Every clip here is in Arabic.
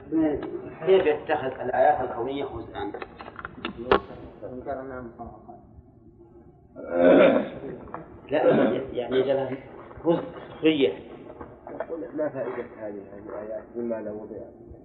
كيف يتخذ الآيات الكونية جزءا؟ لا يعني جلها جزء سخرية. لا فائدة هذه الآيات مما لو وضع.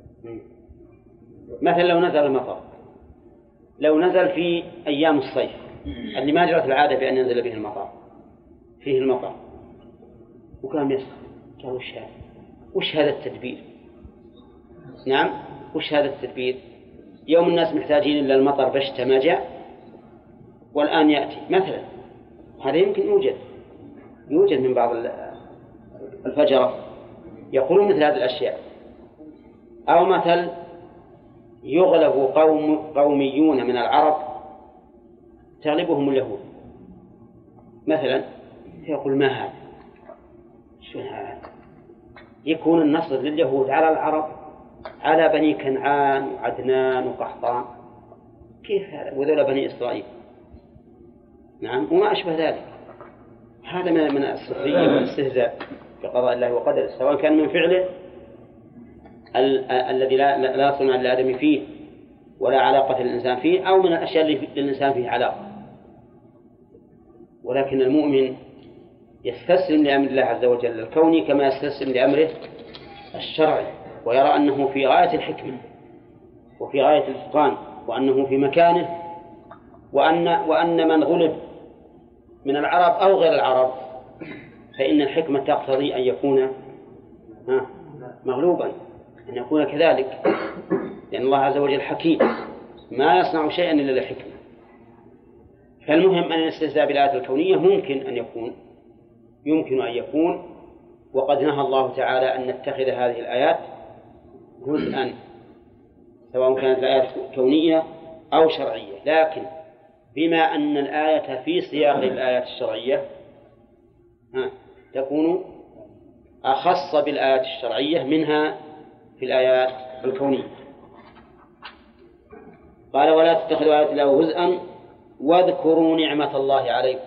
مثلا لو نزل المطر، لو نزل في أيام الصيف اللي ما جرت العادة بأن ينزل به المطر، فيه المطر وكان يسخن، قال وش هذا التدبير؟ نعم، وش هذا التدبير؟ يوم الناس محتاجين إلا المطر بشتى ما جاء والآن يأتي مثلا. هذا يمكن يوجد من بعض الفجرة يقولون مثل هذه الأشياء. أو مثل يغلب قوميون من العرب تغلبهم اليهود مثلا، يقول ما هذا؟ شو هذا؟ يكون النصر لليهود على العرب، على بني كنعان وعدنان وقحطان، كيف هذا؟ وذول بني إسرائيل. نعم، وما أشبه ذلك. هذا من السخرية والاستهزاء بقضاء الله وقدره، سواء كان من فعله الذي لا صنع للآدم فيه ولا علاقة للإنسان فيه، أو من الأشياء اللي للإنسان فيه علاقة. ولكن المؤمن يستسلم لأمر الله عز وجل الكوني كما يستسلم لأمره الشرعي، ويرى أنه في غاية الحكمة وفي غاية الإتقان، وأنه في مكانه، وأن من غلب من العرب أو غير العرب فإن الحكمة تقتضي أن يكون مغلوبا، أن يكون كذلك، لأن الله عز وجل حكيم ما يصنع شيئا إلا لحكمة. فالمهم أن الاستهزاء بالآيات الكونية يمكن أن يكون، وقد نهى الله تعالى أن نتخذ هذه الآيات جزءا، سواء كانت الآيات كونية أو شرعية. لكن بما أن الآية في سياق الآيات الشرعية تكون أخص بالآيات الشرعية منها في الآيات الكونية. قال ولا تتخذوا آيات الله جزءا واذكروا نعمة الله عليكم.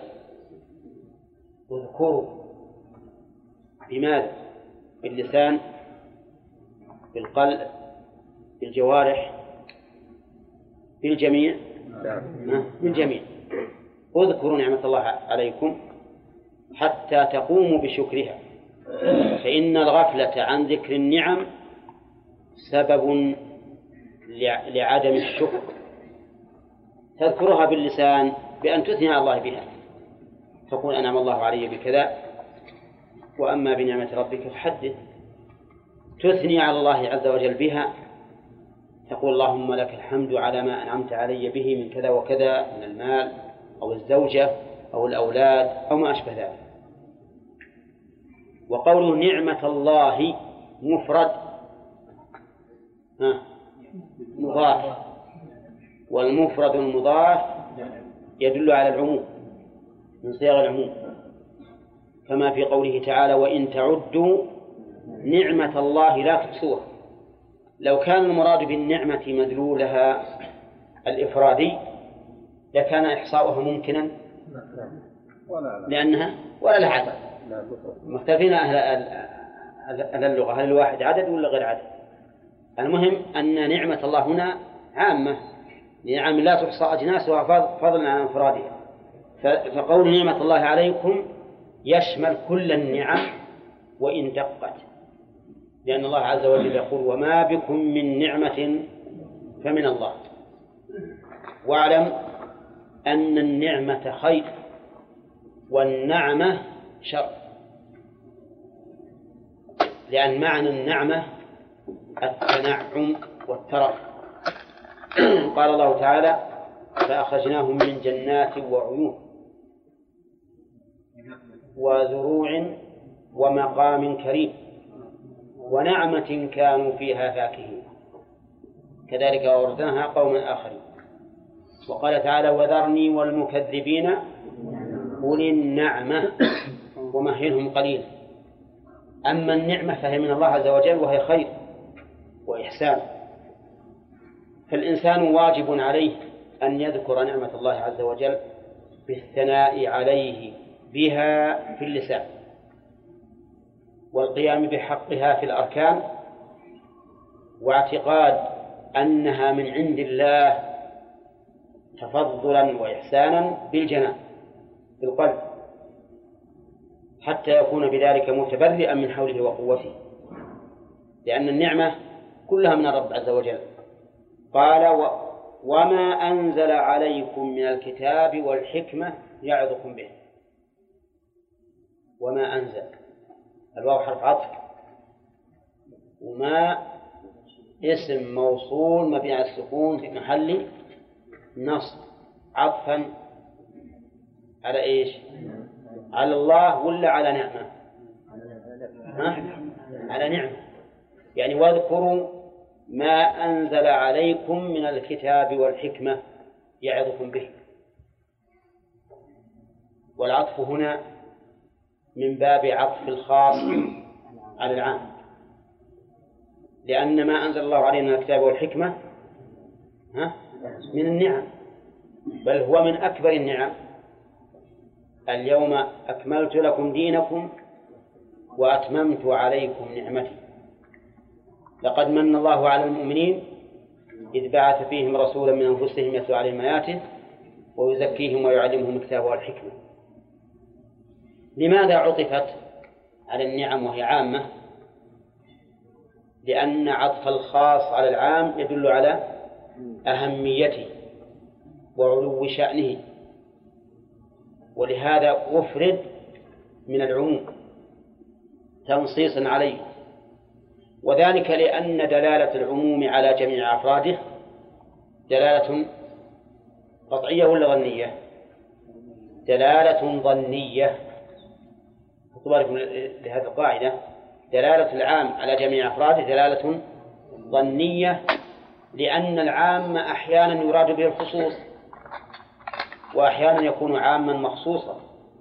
اذكروا بماذا؟ باللسان، بالقلب، بالجوارح، بالجميع. بالجميع. اذكروا نعمة الله عليكم حتى تقوموا بشكرها، فإن الغفلة عن ذكر النعم سبب لعدم الشكر. تذكرها باللسان بأن تثني على الله بها، تقول أنعم الله علي بكذا، وأما بنعمة ربك فحدث. تثني على الله عز وجل بها، تقول اللهم لك الحمد على ما أنعمت علي به من كذا وكذا، من المال أو الزوجة أو الأولاد أو ما أشبه ذلك. وقول نعمة الله مفرد مضاف، والمفرد المضاف يدل على العموم من صيغ العموم، كما في قوله تعالى وإن تعدوا نعمة الله لا تحصوها. لو كان المراد بالنعمة مدلولها الإفرادي لكان إحصاؤها ممكنا، لأنها ولا لها عدد. مختلفين أهل اللغة، هل الواحد عدد ولا غير عدد؟ المهم أن نعمة الله هنا عامة، نعم لا تحصى أجناسها فضلا عن انفرادها. فقول نعمة الله عليكم يشمل كل النعم وإن دقت، لأن الله عز وجل يقول وما بكم من نعمة فمن الله. واعلم أن النعمة خير والنعمة شر، لأن معنى النعمة التنعم والترف. قال الله تعالى فأخرجناهم من جنات وعيون وزروع ومقام كريم ونعمة كانوا فيها فاكهين كذلك أورثناها قوما آخرين. وقال تعالى وذرني والمكذبين أولي النعمة ومهلهم قليلا. أما النعمة فهي من الله عز وجل وهي خير وإحسان، فالإنسان واجب عليه أن يذكر نعمة الله عز وجل بالثناء عليه بها في اللسان، والقيام بحقها في الأركان، واعتقاد أنها من عند الله تفضلا وإحسانا بالجنان بالقلب، حتى يكون بذلك متبرئا من حوله وقوته، لأن النعمة كلها من الرب عز وجل. قال وما أنزل عليكم من الكتاب والحكمة يعظكم به. وما أنزل، الواو حرف عطف، وما اسم موصول مبني على السكون في محل نصب عطفا على إيش؟ على الله ولا على نعمة؟ على نعمة. يعني واذكروا ما أنزل عليكم من الكتاب والحكمة يعظكم به. والعطف هنا من باب عطف الخاص على العام، لأن ما أنزل الله علينا من الكتاب والحكمة من النعم، بل هو من أكبر النعم. اليوم أكملت لكم دينكم وأتممت عليكم نعمتي. لقد من الله على المؤمنين إذ بعث فيهم رسولا من أنفسهم يتلو عليهم آياته ويزكيهم ويعلمهم الكتاب والحكمة. لماذا عطفت على النعم وهي عامة؟ لأن عطف الخاص على العام يدل على أهميته وعلو شأنه، ولهذا أفرد من العموم تنصيصا عليه، وذلك لأن دلالة العموم على جميع أفراده دلالة قطعية ولا ظنية؟ دلالة ظنية. خذوا بالكم لهذه القاعدة، دلالة العام على جميع أفراده دلالة ظنية، لأن العام أحيانا يراد به الخصوص وأحيانا يكون عاما مخصوصا،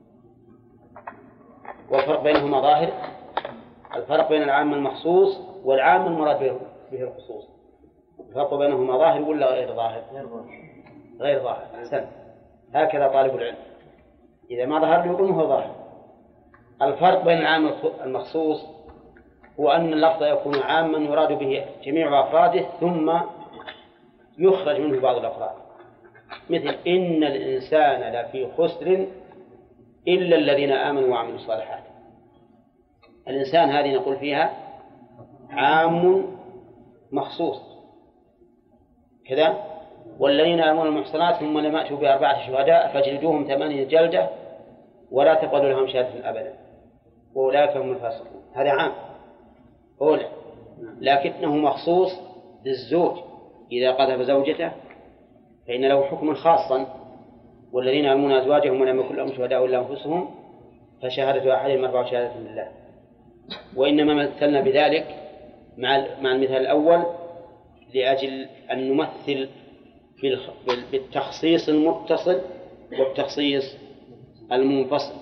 والفرق بينهما ظاهر. الفرق بين العام المخصوص والعام المراد به الخصوص الفرق بينهما ظاهر ولا غير ظاهر؟ غير ظاهر. أحسن، هكذا طالب العلم إذا ما ظهر له هو ظاهر. الفرق بين العام المخصوص هو أن اللفظ يكون عاما يراد به جميع أفراده ثم يخرج منه بعض الأفراد، مثل إن الإنسان لفي خسر إلا الذين آمنوا وعملوا الصالحات. الإنسان هذه نقول فيها عام مخصوص كذا. والذين آمنوا المحصنات ثم لم يأتوا ب4 شهداء فاجلدوهم 8 جلدة ولا تقبلوا لهم شهادة أبدا وأولئك هم الفاسقون. هذا عام أولى، لكنه مخصوص للزوج إذا قذف زوجته فإن له حكما خاصا. والذين يرمون أزواجهم ولم يكن لهم شهداء إلا أنفسهم فشهادة أحدهم 4 شهادات لله. وإنما مثلنا بذلك مع المثال الأول لأجل أن نمثل بالتخصيص المتصل والتخصيص المنفصل.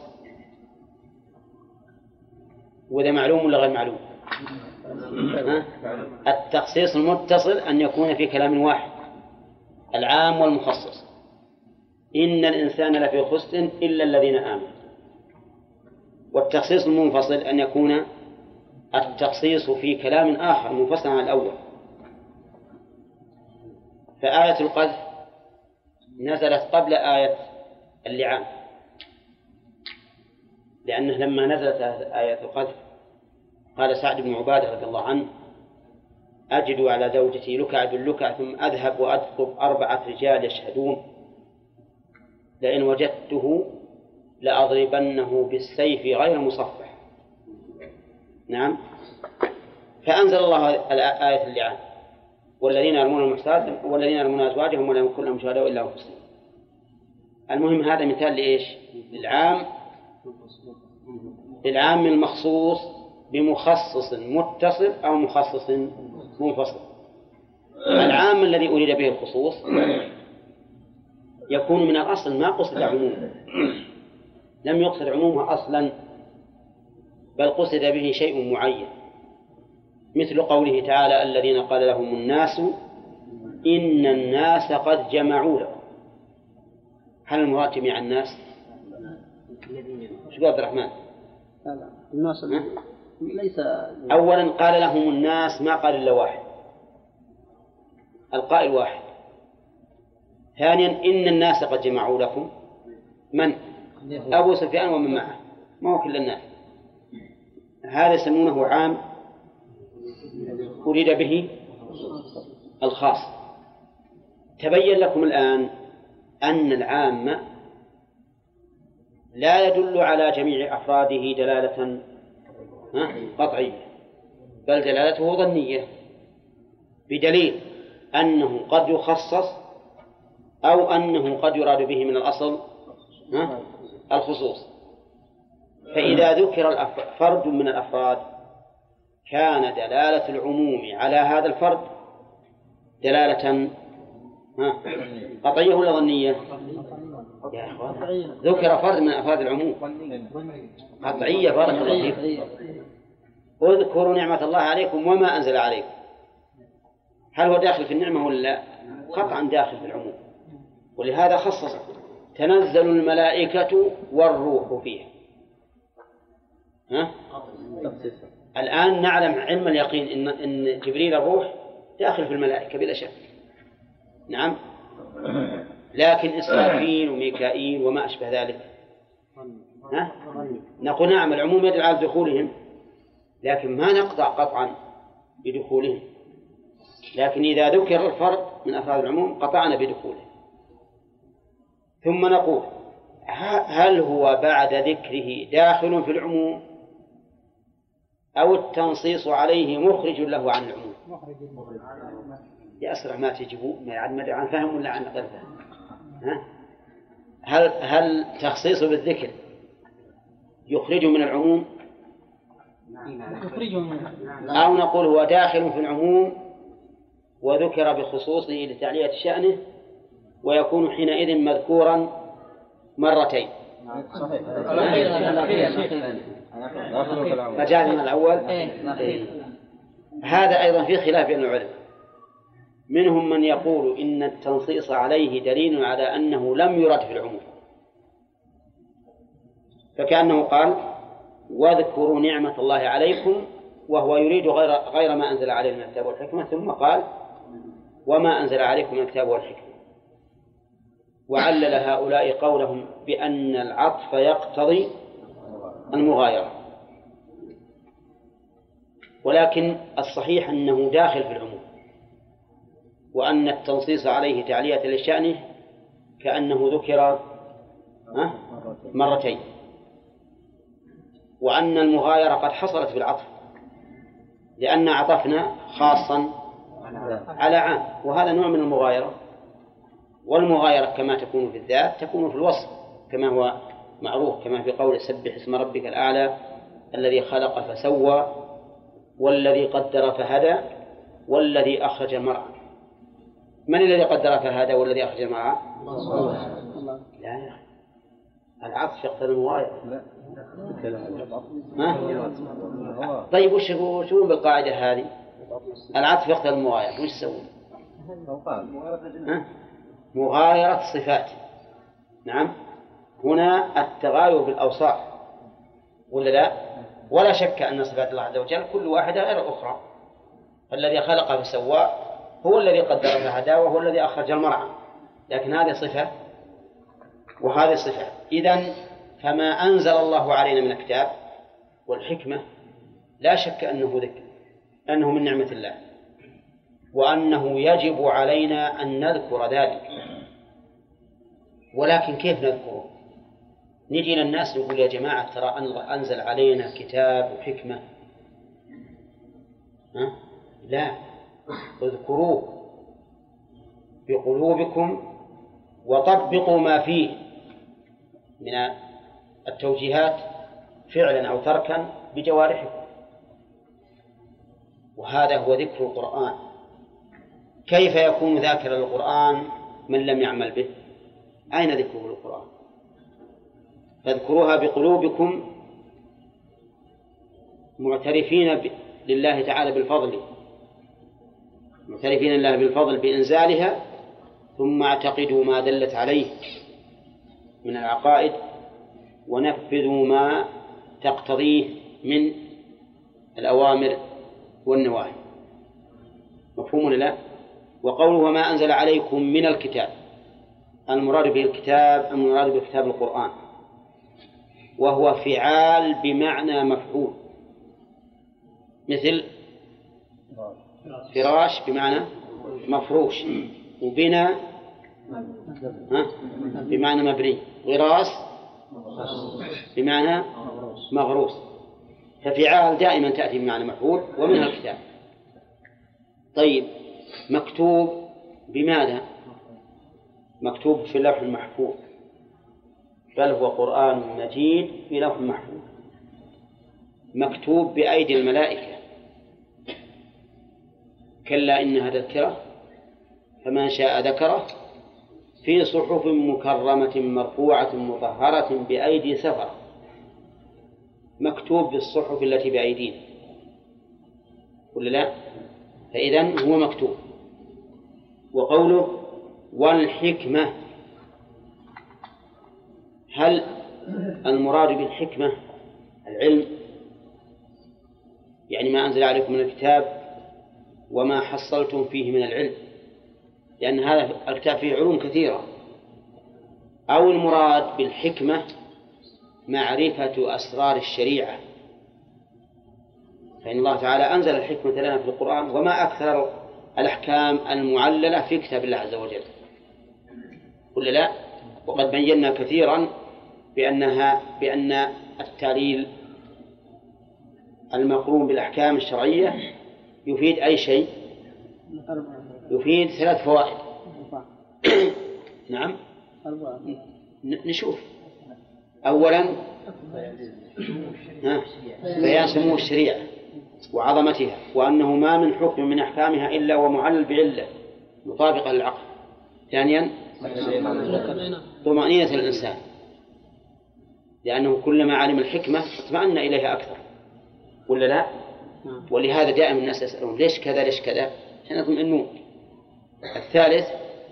وإذا معلوم ولا غير معلوم؟ التخصيص المتصل أن يكون في كلام واحد العام والمخصص، إن الإنسان لفي خسر إلا الذين آمنوا. والتخصيص المنفصل أن يكون التخصيص في كلام آخر منفصل عن الأول. فآية القذف نزلت قبل آية اللعان، لأنه لما نزلت آية القذف قال سعد بن عبادة رضي الله عنه أجد على زوجتي لكع باللكع ثم أذهب وأدخب 4 رجال يشهدون لئن وجدته لأضربنه بالسيف غير مصفح. نعم. فأنزل الله آية اللعان والذين يرمون المحصنات والذين يرمون أزواجهم ولم يكن لهم شهداء إلا أنفسهم. المهم هذا مثال لإيش؟ للعام المخصوص بمخصص متصل أو مخصص منفصل. العام الذي أريد به الخصوص يكون من الأصل ما قصد عمومه، لم يقصد عمومه أصلا، بل قصد به شيء معين، مثل قوله تعالى الذين قال لهم الناس إن الناس قد جمعوا لكم. هل المراد جميع الناس؟ شو عبد الرحمن؟ الناس ليس أولا قال لهم الناس ما قال إلا واحد، القائل واحد. ثانيا إن الناس قد جمعوا لكم، من؟ أبو سفيان ومن معه، ما هو كل الناس. هذا يسمونه عام أريد به الخاص. تبين لكم الآن أن العام لا يدل على جميع أفراده دلالة قطعية، بل دلالته ظنية، بدليل أنه قد يخصص أو أنه قد يراد به من الأصل الخصوص. فإذا ذكر فرد من الأفراد كان دلالة العموم على هذا الفرد دلالة قطعية ولا ظنية؟ يا أخوان ذكر فرد من أفراد العموم قطعية. بارك الله فيكم. اذكروا نعمة الله عليكم وما أنزل عليكم. هل هو داخل في النعمة ولا لا؟ قطعا داخل في العموم، ولهذا خصص تنزل الملائكة والروح فيها. الآن نعلم علم اليقين إن جبريل الروح داخل في الملائكة بلا شك. نعم. لكن إسرافيل وميكائيل وما أشبه ذلك نقول نعم العموم يدل على دخولهم، لكن ما نقطع قطعا بدخولهم. لكن إذا ذكر الفرد من أفراد العموم قطعنا بدخوله. ثم نقول هل هو بعد ذكره داخل في العموم أو التنصيص عليه مخرج له عن العموم؟ يا أسرع ما تجيبوا ما يعد مدى عن فهم ولا عن غير فهم. هل تخصيصه بالذكر يخرجه من العموم أو نقول هو داخل في العموم وذكر بخصوصه لتعلية شأنه ويكون حينئذ مذكورا مرتين؟ فجعلنا الأول. هذا أيضا في خلاف بين العلماء. منهم من يقول إن التنصيص عليه دليل على أنه لم يرد في العموم، فكأنه قال واذكروا نعمة الله عليكم وهو يريد غير ما أنزل عليه من الكتاب والحكمة، ثم قال وما أنزل عليكم من الكتاب والحكمة. وعلل هؤلاء قولهم بأن العطف يقتضي المغايرة، ولكن الصحيح أنه داخل في العموم، وأن التنصيص عليه تعلية لشأنه كأنه ذكر مرتين، وأن المغايرة قد حصلت في العطف لأن عطفنا خاصا على عام، وهذا نوع من المغايرة. والمغايرة كما تكون في الذات تكون في الوصف كما هو معروف، كما في قول سبح اسم ربك الأعلى الذي خلق فسوى والذي قدر فهدى والذي أخرج المرعى. من الذي قدر فهدى والذي أخرج المرعى؟ لا يا أخي، العطف يقتضي المغايرة. طيب وش يقولون بالقاعدة هذه؟ العطف يقتضي المغايرة، وش يسوون؟ مغايرة صفات. نعم، هنا التغاير بالأوصاف ولا لا؟ ولا شك أن صفات الله عز وجل كل واحدة غير الأخرى. الذي خلق فسوى هو الذي قدر فهدى وهو الذي أخرج المرعى، لكن هذه صفة وهذه صفة. إذن فما أنزل الله علينا من الكتاب والحكمة لا شك أنه ذكر، أنه من نعمة الله، وأنه يجب علينا أن نذكر ذلك. ولكن كيف نذكره؟ نجي للناس نقول يا جماعة ترى أنزل علينا كتاب وحكمة. لا، اذكروه بقلوبكم وطبقوا ما فيه من التوجيهات فعلا أو تركا بجوارحكم، وهذا هو ذكر القرآن. كيف يكون ذاكرا للقرآن من لم يعمل به؟ أين ذكره للقرآن؟ فاذكروها بقلوبكم معترفين لله تعالى بالفضل، معترفين لله بالفضل بإنزالها، ثم اعتقدوا ما دلت عليه من العقائد ونفذوا ما تقتضيه من الأوامر والنواهي. مفهوم ولا لا؟ وقوله وما أنزل عليكم من الكتاب، المراد بالكتاب المراد بكتاب القرآن، وهو فعال بمعنى مفعول، مثل فراش بمعنى مفروش، وبناء بمعنى مبني، غراس بمعنى مغروس. ففعال دائما تأتي بمعنى مفعول، ومنها الكتاب. طيب مكتوب بماذا؟ مكتوب في اللوح المحفوظ، بل هو قرآن مجيد في لوح محفوظ، مكتوب بأيدي الملائكة، كلا إنها تذكرة فمن شاء ذكره في صحف مكرمة مرفوعة مطهرة بأيدي سفرة. مكتوب بالصحف التي بأيدينا ولا لا؟ فإذن هو مكتوب. وقوله والحكمة، هل المراد بالحكمة العلم؟ يعني ما أنزل عليكم من الكتاب وما حصلتم فيه من العلم، لأن هذا الكتاب فيه علوم كثيرة. أو المراد بالحكمة معرفة أسرار الشريعة، فإن الله تعالى أنزل الحكمة لنا في القرآن، وما أكثر الأحكام المعللة في كتاب الله عز وجل ولا لا؟ وقد بينا كثيرا بأن التعليل المقرون بالأحكام الشرعية يفيد أي شيء؟ يفيد 3 فوائد. نعم نشوف. أولا بيان سمو الشريعة وعظمتها، وأنه ما من حكم من أحكامها إلا ومعلل بعلة مطابقة للعقل. ثانيا طمأنينة الإنسان، لأنه كلما علم الحكمة اطمأن إليها أكثر ولا لا؟ ولهذا دائما الناس يسألون ليش كذا ليش كذا عشان يطمئنون. الثالث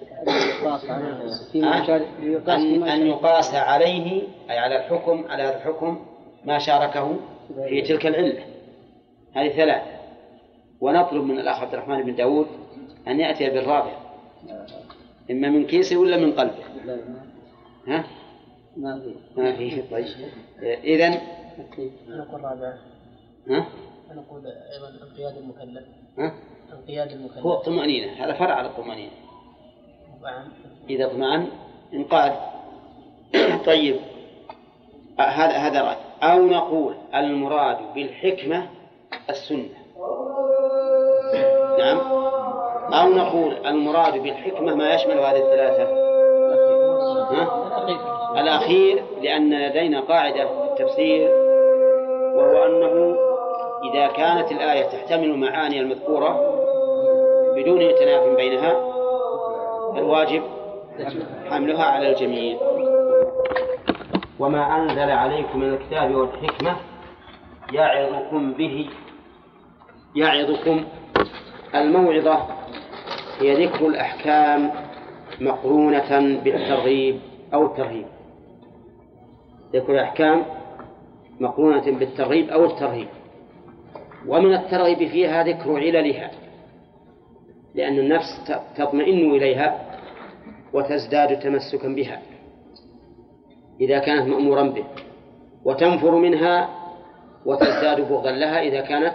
أن يقاس عليه، أي على الحكم، على هذا الحكم ما شاركه في تلك العلة. هذه 3. ونطلب من الأخ عبد الرحمن بن داود أن يأتي بالرابع، إما من كيسه ولا من قلبه. ها؟ ما فيه. طيب إذن نقول رابع. ها؟ نقول أيضا انقياد المكلف. ها؟ انقياد المكلف هو الطمأنينة، هذا فرع على الطمأنينة. إذا اطمأن انقاد. طيب هذا رأي. أو نقول المراد بالحكمة السنة. نعم. أو نقول المراد بالحكمة ما يشمل هذه ال3. الأخير، لأن لدينا قاعدة في التفسير، وهو أنه إذا كانت الآية تحتمل معاني المذكورة بدون تناف بينها الواجب حملها على الجميع. وما أنزل عليكم من الكتاب والحكمة يعظكم به. يعظكم، الموعظة هي ذكر الأحكام مقرونة بالترغيب أو الترهيب. ذكر الأحكام مقرونة بالترغيب أو الترهيب. ومن الترغيب فيها ذكر عللها، لأن النفس تطمئن إليها وتزداد تمسكا بها إذا كانت مأمورا به، وتنفر منها وتزداد بغضا لها إذا كانت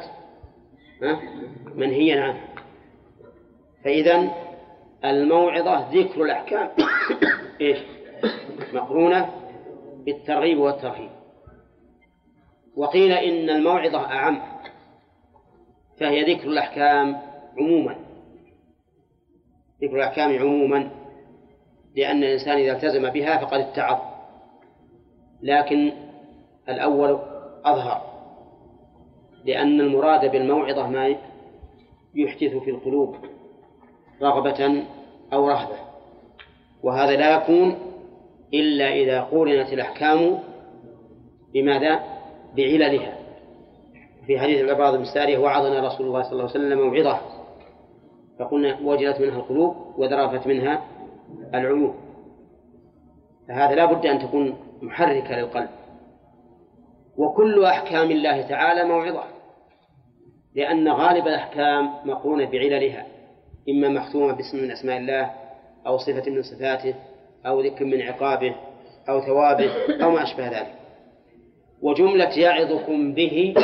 منهيا عنها. فإذن الموعظة ذكر الأحكام إيش؟ مقرونة بالترغيب والترهيب. وقيل إن الموعظة أعم، فهي ذكر الأحكام عموما، ذكر الأحكام عموما، لأن الإنسان إذا التزم بها فقد اتعظ. لكن الأول أظهر، لأن المراد بالموعظة ما يحدث في القلوب رغبة أو رهبة، وهذا لا يكون إلا إذا قورنت الأحكام بماذا؟ بعللها. في حديث العباد بن سارية وعظنا رسول الله صلى الله عليه وسلم موعظة فقلنا وجلت منها القلوب وذرفت منها العيون. فهذا لا بد أن تكون محركة للقلب. وكل أحكام الله تعالى موعظة، لأن غالب الأحكام مقرونة بعللها، إما مختومة باسم من أسماء الله أو صفة من صفاته أو ذكر من عقابه أو ثوابه أو ما أشبه ذلك. وجملة يعظكم به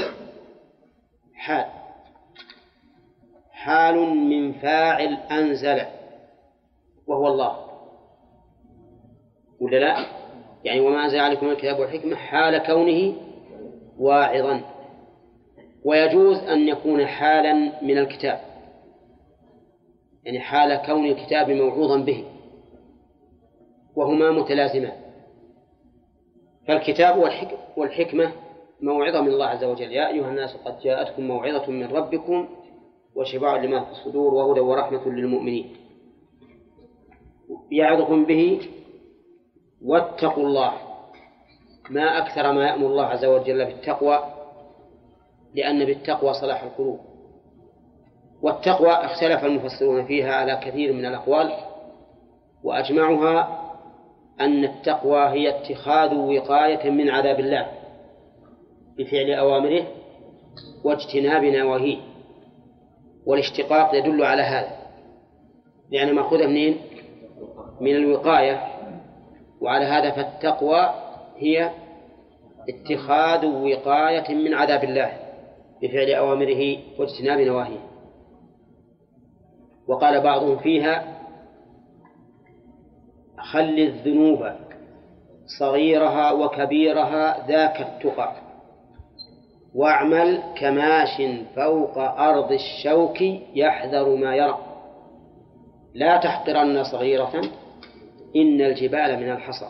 حال من فاعل أنزل وهو الله، ولا لا؟ يعني وما أنزل عليكم الكتاب والحكمة حال كونه واعظا. ويجوز أن يكون حالا من الكتاب، يعني حال كون الكتاب موعوظا به، وهما متلازمان. فالكتاب والحكمة موعظة من الله عز وجل: يا أيها الناس قد جاءتكم موعظة من ربكم وشفاء لما في الصدور وهدى ورحمة للمؤمنين. يعظكم به واتقوا الله. ما أكثر ما يأمر الله عز وجل بالتقوى، لأن بالتقوى صلاح القلوب. والتقوى اختلف المفسرون فيها على كثير من الأقوال، وأجمعها أن التقوى هي اتخاذ وقاية من عذاب الله بفعل أوامره واجتناب نواهيه. والاشتقاق يدل على هذا، لأن مأخوذة منين؟ من الوقاية. وعلى هذا فالتقوى هي اتخاذ وقاية من عذاب الله بفعل أوامره واجتناب نواهيه. وقال بعضهم فيها: خل الذنوب صغيرها وكبيرها ذاك التقى، واعمل كماش فوق أرض الشوك يحذر ما يرى، لا تحقرن صغيرة إن الجبال من الحصى.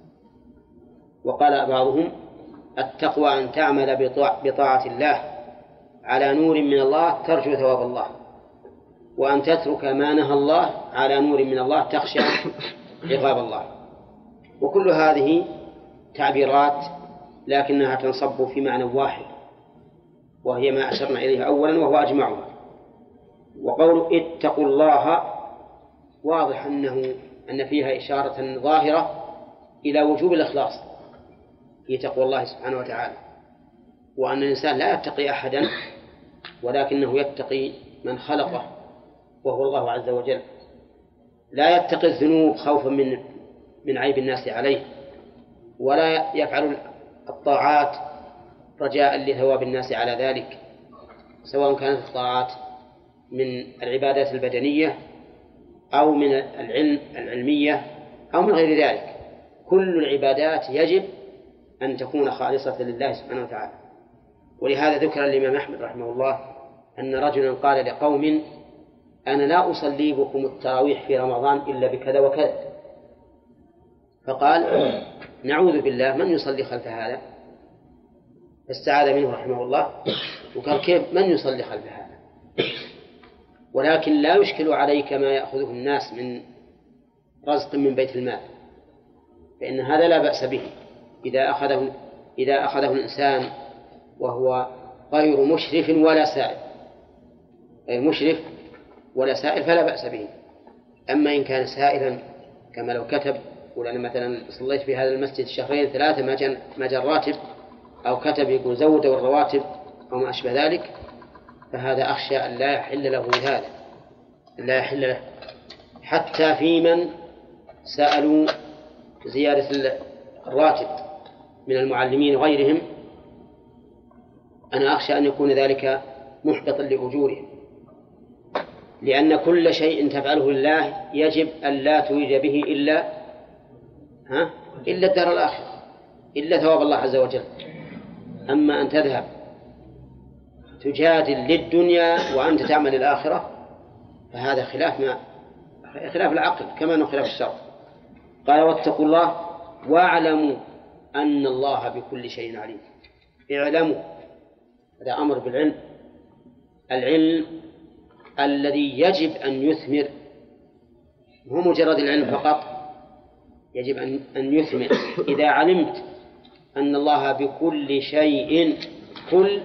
وقال بعضهم: التقوى أن تعمل بطاعة الله على نور من الله ترجو ثواب الله، وأن تترك ما نهى الله على نور من الله تخشى عقاب الله. وكل هذه تعبيرات لكنها تنصب في معنى واحد، وهي ما أشرنا إليه أولا وهو أجمعها. وقول اتقوا الله واضح أن فيها إشارة ظاهرة إلى وجوب الإخلاص في تقوى الله سبحانه وتعالى، وأن الإنسان لا يتقي أحدا ولكنه يتقي من خلقه وهو الله عز وجل. لا يتقي الذنوب خوفا من عيب الناس عليه، ولا يفعل الطاعات رجاء لثواب الناس على ذلك، سواء كانت الطاعات من العبادات البدنية أو من العلمية أو من غير ذلك. كل العبادات يجب أن تكون خالصة لله سبحانه وتعالى. ولهذا ذكر الإمام أحمد رحمه الله أن رجلا قال لقوم: أنا لا أصلي بكم التراويح في رمضان إلا بكذا وكذا. فقال: نعوذ بالله، من يصلي خلف هذا؟ فاستعاذ منه رحمه الله وقال: كيف من يصلي خلف هذا؟ ولكن لا يشكل عليك ما يأخذه الناس من رزق من بيت المال، فإن هذا لا بأس به إذا أخذه الإنسان وهو غير مشرف ولا سائل، غير مشرف ولا سائل فلا بأس به. أما إن كان سائلا كما لو كتب: ولأن مثلا صليت في هذا المسجد شهرين 3 ما جاء الراتب، أو كتب يقول زودوا الرواتب أو ما أشبه ذلك، فهذا أخشى أن لا يحل له هذا، لا يحل له. حتى في من سألوا زيادة الراتب من المعلمين وغيرهم، أنا أخشى أن يكون ذلك محبطا لأجورهم، لأن كل شيء تفعله لله يجب أن لا تريد به إلا الدار الآخرة، إلا ثواب الله عز وجل. أما أن تذهب تجادل للدنيا وأنت تعمل الآخرة فهذا خلاف العقل كما أنه خلاف الشرع. قال: واتقوا الله واعلموا أن الله بكل شيء عليم. اعلموا، هذا أمر بالعلم، العلم الذي يجب أن يثمر، هو مجرد العلم فقط، يجب أن يثمر. إذا علمت أن الله بكل شيء، كل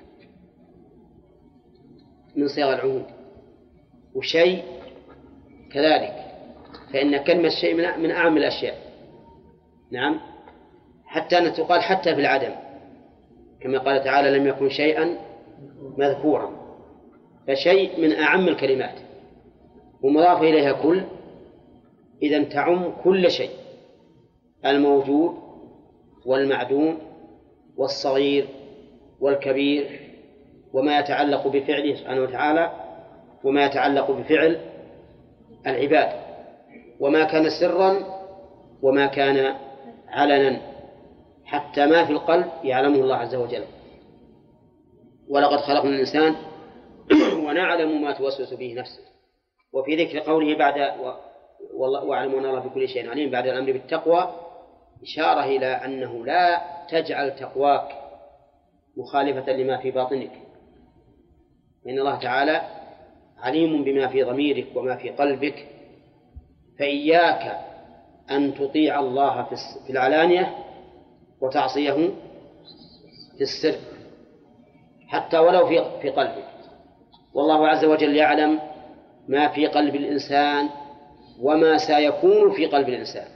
من صيغ العموم، وشيء كذلك، فإن كلمة شيء من أعم الأشياء. نعم، حتى أن تقال حتى في العدم، كما قال تعالى: لم يكن شيئا مذكورا، فشيء من أعم الكلمات. ومضاف إليها كل، إذن تعم كل شيء، الموجود والمعدوم والصغير والكبير، وما يتعلق بفعله سبحانه وتعالى وما يتعلق بفعل العباد، وما كان سرا وما كان علنا، حتى ما في القلب يعلمه الله عز وجل. ولقد خلقنا الإنسان ونعلم ما توسوس به نفسه. وفي ذكر قوله بعد واعلم أن الله بكل شيء عليم بعد الأمر بالتقوى إشارة إلى أنه لا تجعل تقواك مخالفة لما في باطنك، إن الله تعالى عليم بما في ضميرك وما في قلبك، فإياك أن تطيع الله في العلانية وتعصيه في السر حتى ولو في قلبك. والله عز وجل يعلم ما في قلب الإنسان وما سيكون في قلب الإنسان،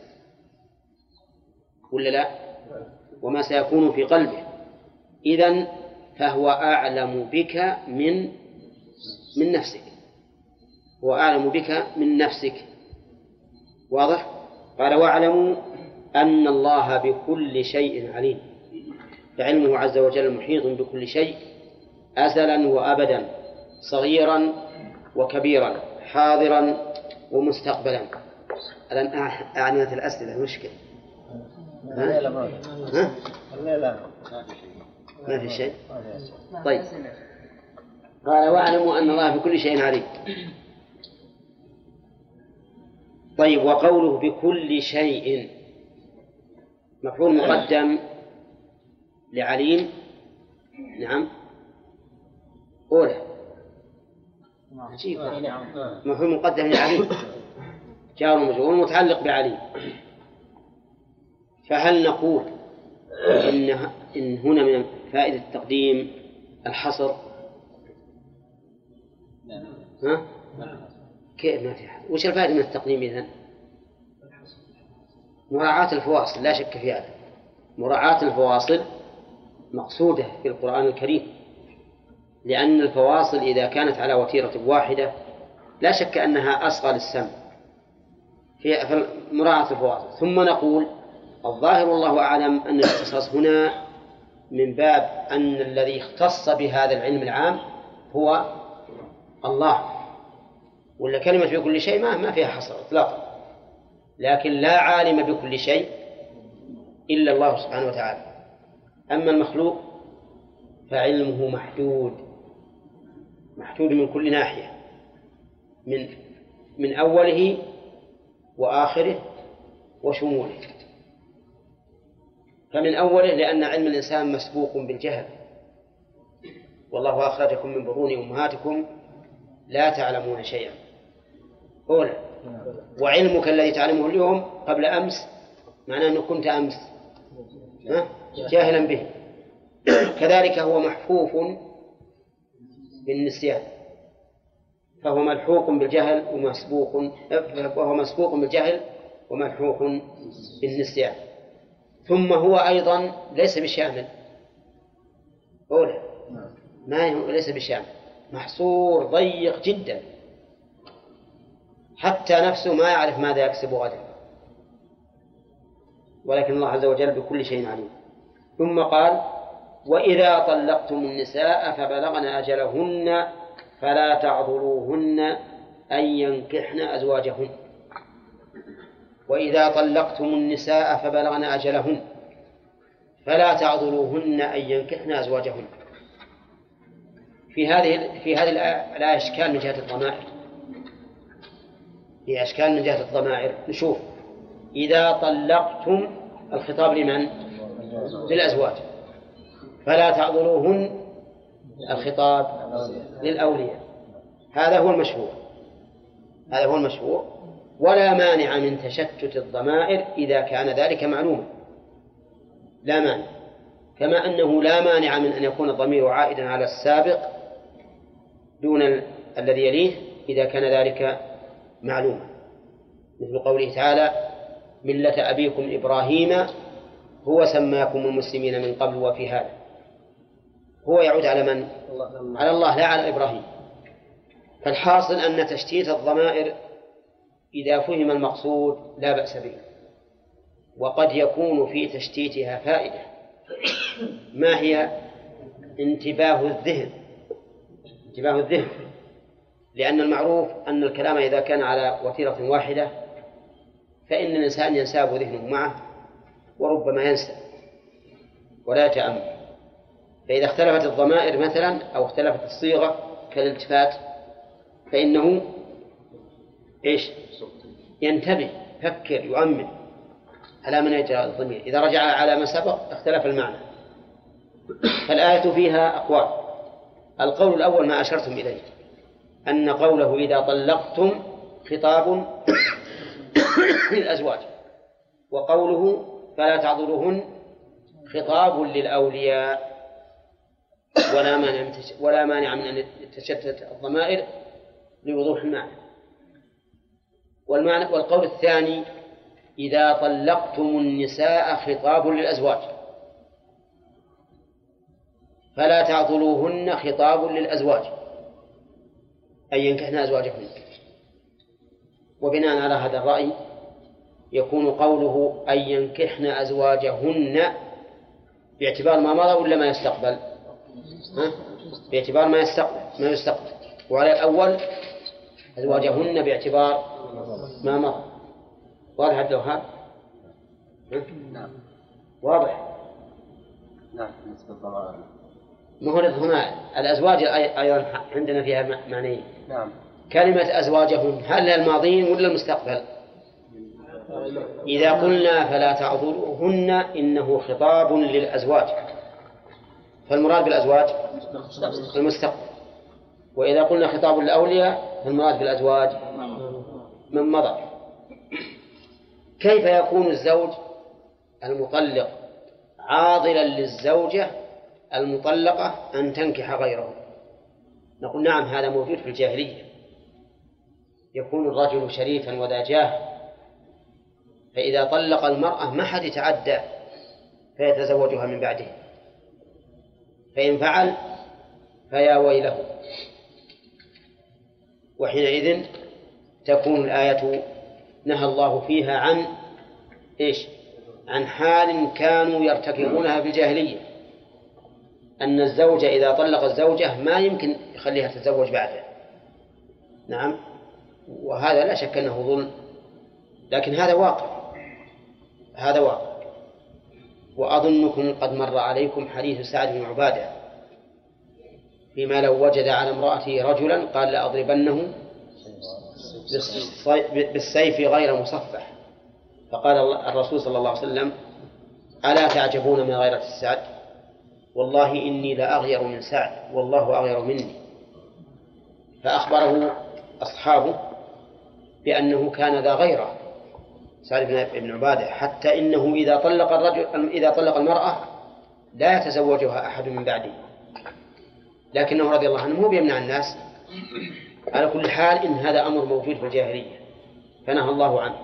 ولا لا؟ وما سيكون في قلبه، إذن فهو أعلم بك من نفسك، هو أعلم بك من نفسك. واضح؟ قال واعلموا أن الله بكل شيء عليم، فعلمه عز وجل محيط بكل شيء أزلا وأبدا، صغيرا وكبيرا، حاضرا ومستقبلا. الآن أعنيت الأسئلة مشكلة. لا ما في شيء. طيب قال واعلموا أن الله بكل شيء عليم. طيب وقوله بكل شيء مفعول مقدم لعليم. نعم أولى عجيب، مفعول مقدم لعليم جار ومجرور متعلق بعليم. فهل نقول إن هنا من فائدة التقديم الحصر؟ ها؟ كيف ما في حد؟ وش الفائدة من التقديم إذن؟ مراعاة الفواصل، لا شك في هذا. مراعاة الفواصل مقصودة في القرآن الكريم، لأن الفواصل إذا كانت على وتيرة واحدة لا شك أنها أصغى للسمع في مراعاة الفواصل. ثم نقول الظاهر والله أعلم أن الاختصاص هنا من باب أن الذي اختص بهذا العلم العام هو الله، ولا كلمة بكل شيء ما فيها حصر إطلاقا، لكن لا عالم بكل شيء إلا الله سبحانه وتعالى. أما المخلوق فعلمه محدود من كل ناحية، من أوله وآخره وشموله. فمن أوله لأن علم الإنسان مسبوق بالجهل، والله أخرجكم من بطون أمهاتكم لا تعلمون شيئا. أولا وعلمك الذي تعلمه اليوم قبل أمس معناه أنه كنت أمس جاهلا به. كذلك هو محفوف بالنسيان، فهو ملحوق بالجهل وهو مسبوق بالجهل وملحوق بالنسيان. ثم هو أيضا ليس بشامل، أولا ليس بشامل، محصور ضيق جدا، حتى نفسه ما يعرف ماذا يكسب غدا، ولكن الله عز وجل بكل شيء عليم. ثم قال وإذا طلقتم النساء فبلغن أجلهن فلا تعضلوهن أن ينكحن أزواجهن. وإذا طلقتم النساء فبلغن أجلهن فلا تعضلوهن أن ينكحن أزواجهن. في هذه الآية أشكال من جهة الضمائر، في أشكال من جهة الضمائر. نشوف إذا طلقتم الخطاب لمن؟ للأزواج. فلا تعضلوهن الخطاب للأولياء. هذا هو المشهور، ولا مانع من تشتت الضمائر إذا كان ذلك معلوما، لا مانع، كما أنه لا مانع من أن يكون الضمير عائدا على السابق دون الذي يليه إذا كان ذلك معلوما، مثل قوله تعالى ملة أبيكم إبراهيم هو سماكم المسلمين من قبل وفي هذا. هو يعود على من؟ على الله لا على إبراهيم. فالحاصل أن تشتيت الضمائر إذا فهم المقصود لا بأس به، وقد يكون في تشتيتها فائدة. ما هي؟ انتباه الذهن، لأن المعروف أن الكلام إذا كان على وتيرة واحدة فإن الإنسان ينساب ذهنه معه وربما ينسى ولا يتأمل. فإذا اختلفت الضمائر مثلا أو اختلفت الصيغة كالالتفات فإنه ينتبه، يفكر، يؤمن على من يجرى الضمير. إذا رجع على ما سبق اختلف المعنى. فالآية فيها أقوال. القول الأول ما أشرتم إليه، أن قوله إذا طلقتم خطاب للأزواج، وقوله فلا تعضلوهن خطاب للأولياء، ولا مانع من أن تشتت الضمائر لوضوح المعنى. والقول الثاني إذا طلقتم النساء خطاب للأزواج، فلا تعضلوهن خطاب للأزواج أي ينكحن أزواجهن. وبناء على هذا الرأي يكون قوله أن ينكحن أزواجهن باعتبار ما مضى ولا ما يستقبل؟ باعتبار ما يستقبل. وعلى الأول أزواجهن باعتبار ما مضى. واضح عبد الوهاب؟ نعم. واضح؟ نعم. بالنسبة للضمائر مهرد هنا الأزواج أيضا عندنا فيها معنيين. نعم. كلمة أزواجهن هل الماضين ولا المستقبل؟ إذا قلنا فلا تعضلوهن إنه خطاب للأزواج، فالمراد بالأزواج المستقبل. وإذا قلنا خطاب للأولياء فالمراد بالأزواج من مضى. كيف يكون الزوج المطلق عاضلا للزوجة المطلقة أن تنكح غيره؟ نقول نعم، هذا موجود في الجاهلية. يكون الرجل شريفا وذا جاه، فإذا طلق المرأة ما حد يتعدى فيتزوجها من بعده، فإن فعل فيا ويله. وحينئذ تكون الآية نهى الله فيها عن عن حال كانوا يرتكبونها في الجاهلية، أن الزوج إذا طلق الزوجة ما يمكن يخليها تتزوج بعده. نعم، وهذا لا شك أنه ظلم، لكن هذا واقع. وأظنكم قد مر عليكم حديث سعد بن عبادة فيما لو وجد على امرأته رجلا قال لأضربنه بالسيف غير مصفح، فقال الرسول صلى الله عليه وسلم ألا تعجبون من غيرة السعد؟ والله إني لأغير من سعد والله أغير مني. فأخبره أصحابه بأنه كان ذا غيرة سعد بن عبادة، حتى إنه إذا طلق المرأة لا يتزوجها أحد من بعده، لكنه رضي الله عنه مو بيمنع الناس. على كل حال إن هذا أمر موجود في الجاهلية فنهى الله عنه.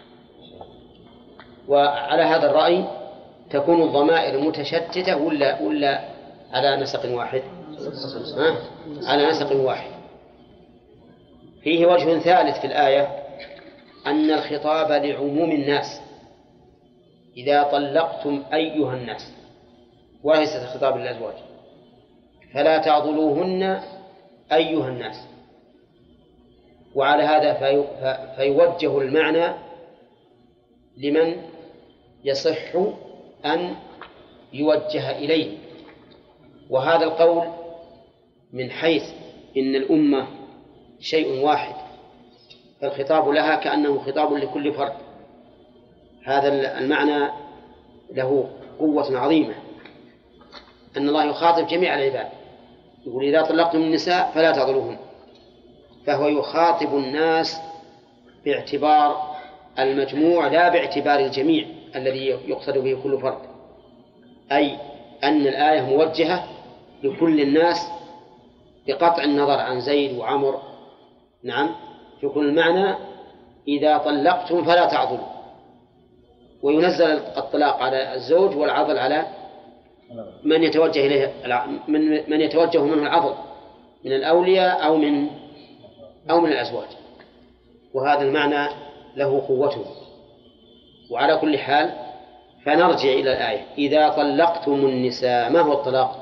وعلى هذا الرأي تكون الضمائر متشتتة ولا على نسق واحد؟ على نسق واحد. فيه وجه ثالث في الآية أن الخطاب لعموم الناس إذا طلقتم أيها الناس، وليس الخطاب للأزواج. فلا تعضلوهن أيها الناس، وعلى هذا فيوجه المعنى لمن يصح أن يوجه إليه. وهذا القول من حيث إن الأمة شيء واحد فالخطاب لها كأنه خطاب لكل فرد. هذا المعنى له قوة عظيمة، أن الله يخاطب جميع العباد، يقول إذا طلقتم النساء فلا تعضلوهن، فهو يخاطب الناس باعتبار المجموع لا باعتبار الجميع الذي يقصد به كل فرد، أي أن الآية موجهة لكل الناس بقطع النظر عن زيد وعمر. نعم، يكون المعنى إذا طلقتم فلا تعضلوا، وينزل الطلاق على الزوج والعضل على من يتوجه إليه، من يتوجه منه العضل من الأولياء أو من أو من الأزواج، وهذا المعنى له قوته. وعلى كل حال فنرجع إلى الآية: إذا طلقتم النساء. ما هو الطلاق؟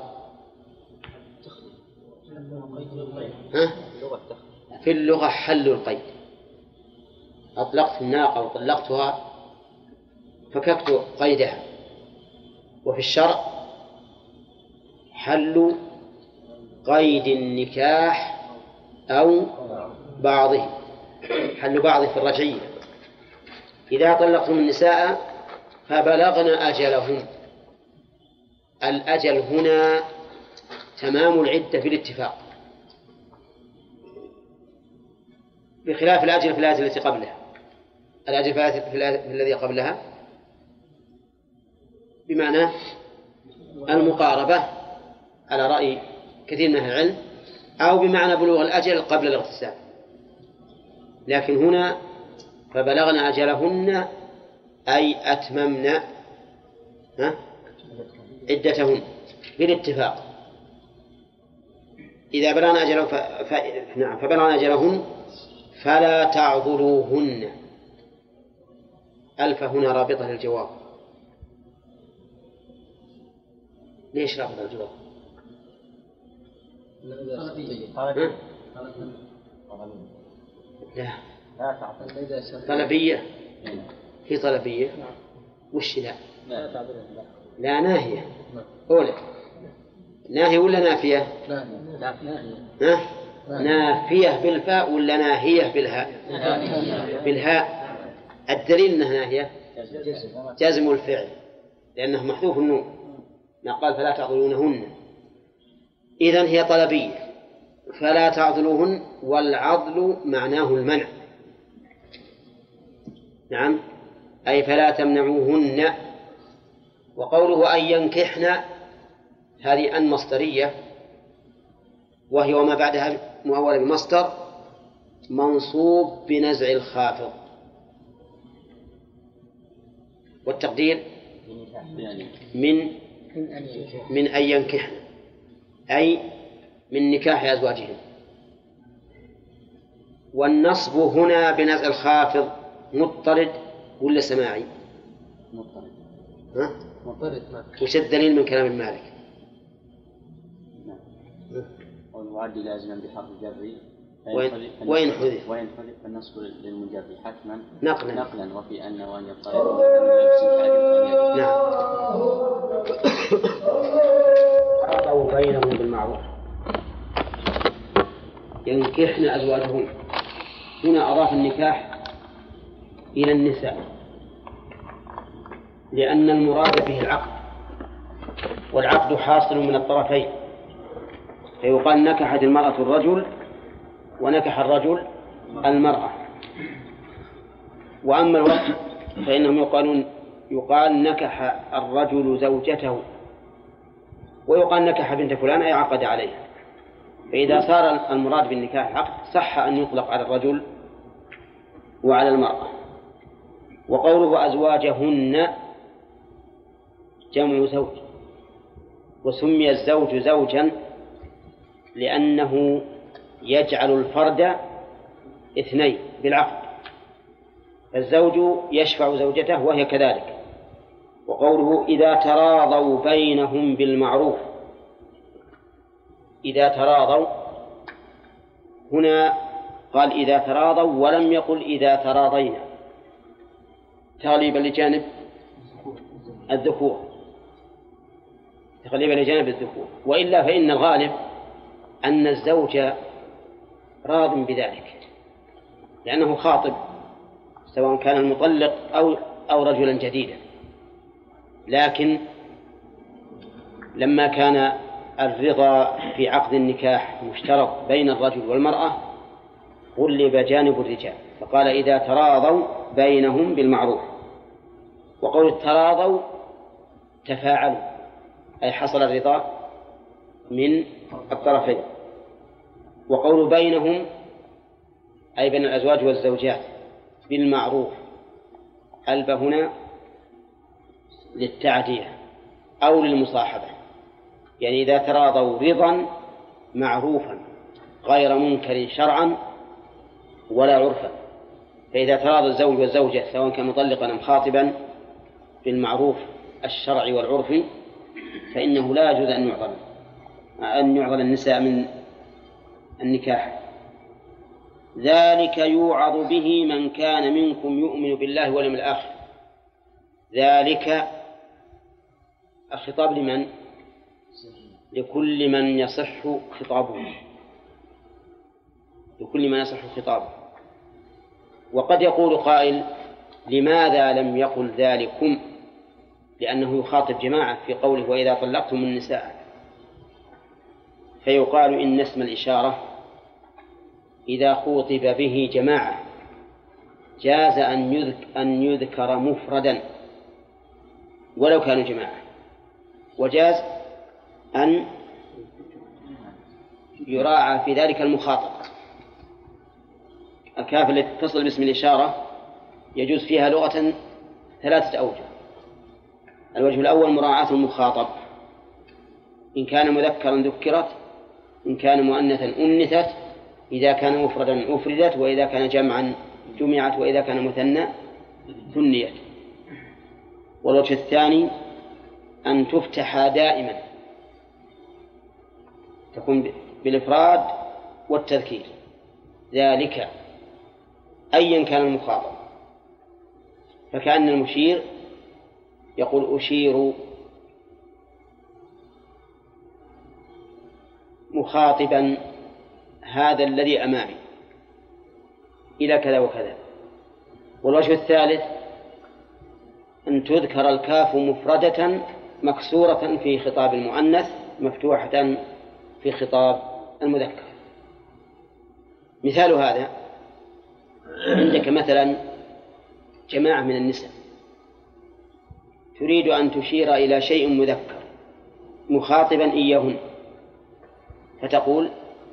في اللغة حل القيد. أطلقت الناقة وطلقتها فككت قيدها. وفي الشرع حل قيد النكاح أو بعضه، حل بعضه في الرجعية. إذا طلقتم النساء فبلغن أجلهم. الأجل هنا تمام العدة بالاتفاق، بخلاف الأجل في الآية التي قبلها. الأجل في الذي قبلها بمعنى المقاربة على رأي كثير من أهل العلم، أو بمعنى بلوغ الأجل قبل الاغتسال. لكن هنا فبلغن أجلهن أي أتممن عدتهن بالاتفاق. إذا بلغن أجلهن فبلغن أجلهن فلا تعضلوهن. ألف هنا رابطة للجواب. ليش رابطة الجواب؟ لا طلبية. هي طلبية. وش لا؟ لا ناهية. أولى ناهية ولا نافية؟ نافية بالفاء ولا ناهية بالهاء؟ بالهاء. الدليل أنها ناهية جازم الفعل لأنه محذوف النون، ما قال فلا تعضلونهن. إذن هي طلبية، فلا تعضلوهن، والعضل معناه المنع. نعم، أي فلا تمنعوهن. وقوله أن ينكحن هذه أن مصدرية، وهي وما بعدها مؤولة بمصدر منصوب بنزع الخافض، والتقدير من أن ينكحن أي من نكاح أزواجهم. والنصب هنا بنزع الخافض مضطرد ولا سماعي؟ مضطرد. وش الدليل من كلام المالك؟ والمعد لازما بحرف الجر وإن حذف فالنصب للمجر حتما نقلا وفي أن وأن يضطرد. نعم. أعطوا بينهم بالمعروف ينكحن أزواجهم. هنا أضاف النكاح إلى النساء لأن المراد به العقد، والعقد حاصل من الطرفين، فيقال نكحت المرأة الرجل ونكح الرجل المرأة. وأما الوقت فإنهم يقال نكح الرجل زوجته، ويقال نكح بنت فلان أي عقد عليها. فإذا صار المراد بالنكاح العقد صح أن يطلق على الرجل وعلى المرأة. وقوله أزواجهن جمع زوج، وسمي الزوج زوجا لأنه يجعل الفرد اثنين بالعقد، الزوج يشفع زوجته وهي كذلك. وقوله إذا تراضوا بينهم بالمعروف، إذا تراضوا هنا قال إذا تراضوا ولم يقل إذا تراضينا تغليبا لجانب الذكور، وإلا فإن الغالب أن الزوج راض بذلك لأنه خاطب، سواء كان المطلق أو رجلا جديدا. لكن لما كان الرضا في عقد النكاح مشترك بين الرجل والمرأة غلب جانب الرجال، فقال إذا تراضوا بينهم بالمعروف. وقول التراضوا تفاعلوا أي حصل الرضا من الطرفين. وقول بينهم أي بين الأزواج والزوجات بالمعروف، ألب هنا للتعدية أو للمصاحبة، يعني إذا تراضوا رضا معروفا غير منكر شرعا ولا عرفا. فإذا تراضى الزوج والزوجة سواء كان مطلقا أم خاطبا بالمعروف الشرعي والعرفي فإنه لا يجوز أن يعضل النساء من النكاح. ذلك يوعظ به من كان منكم يؤمن بالله واليوم الآخر. ذلك الخطاب لمن؟ لكل من يصح خطابه، لكل من يصح خطابه. وقد يقول قائل لماذا لم يقل ذلكم؟ لأنه يخاطب جماعة في قوله وإذا طلقتم النساء. فيقال إن اسم الإشارة إذا خوطب به جماعة جاز أن يذكر مفردا ولو كانوا جماعة، وجاز أن يراعى في ذلك المخاطب. الكاف التي تتصل باسم الإشارة يجوز فيها لغة 3 أوجه. الوجه الأول مراعاة المخاطب، إن كان مذكرا ذكرت، إن كان مؤنثا أنثت، إذا كان مفردا أفردت، وإذا كان جمعا جمعت، وإذا كان مثنى ثنيت. والوجه الثاني أن تفتح دائما، تكون بالإفراد والتذكير. ذلك أيا كان المخاطب، فكأن المشير يقول أشير مخاطبا هذا الذي أمامي إلى كذا وكذا. والوجه الثالث أن تذكر الكاف مفردة مكسورة في خطاب المؤنث مفتوحة في خطاب المذكر. مثال هذا عندك مثلا جماعة من النساء تريد أن تشير إلى شيء مذكر مخاطبا إياهن، فتقول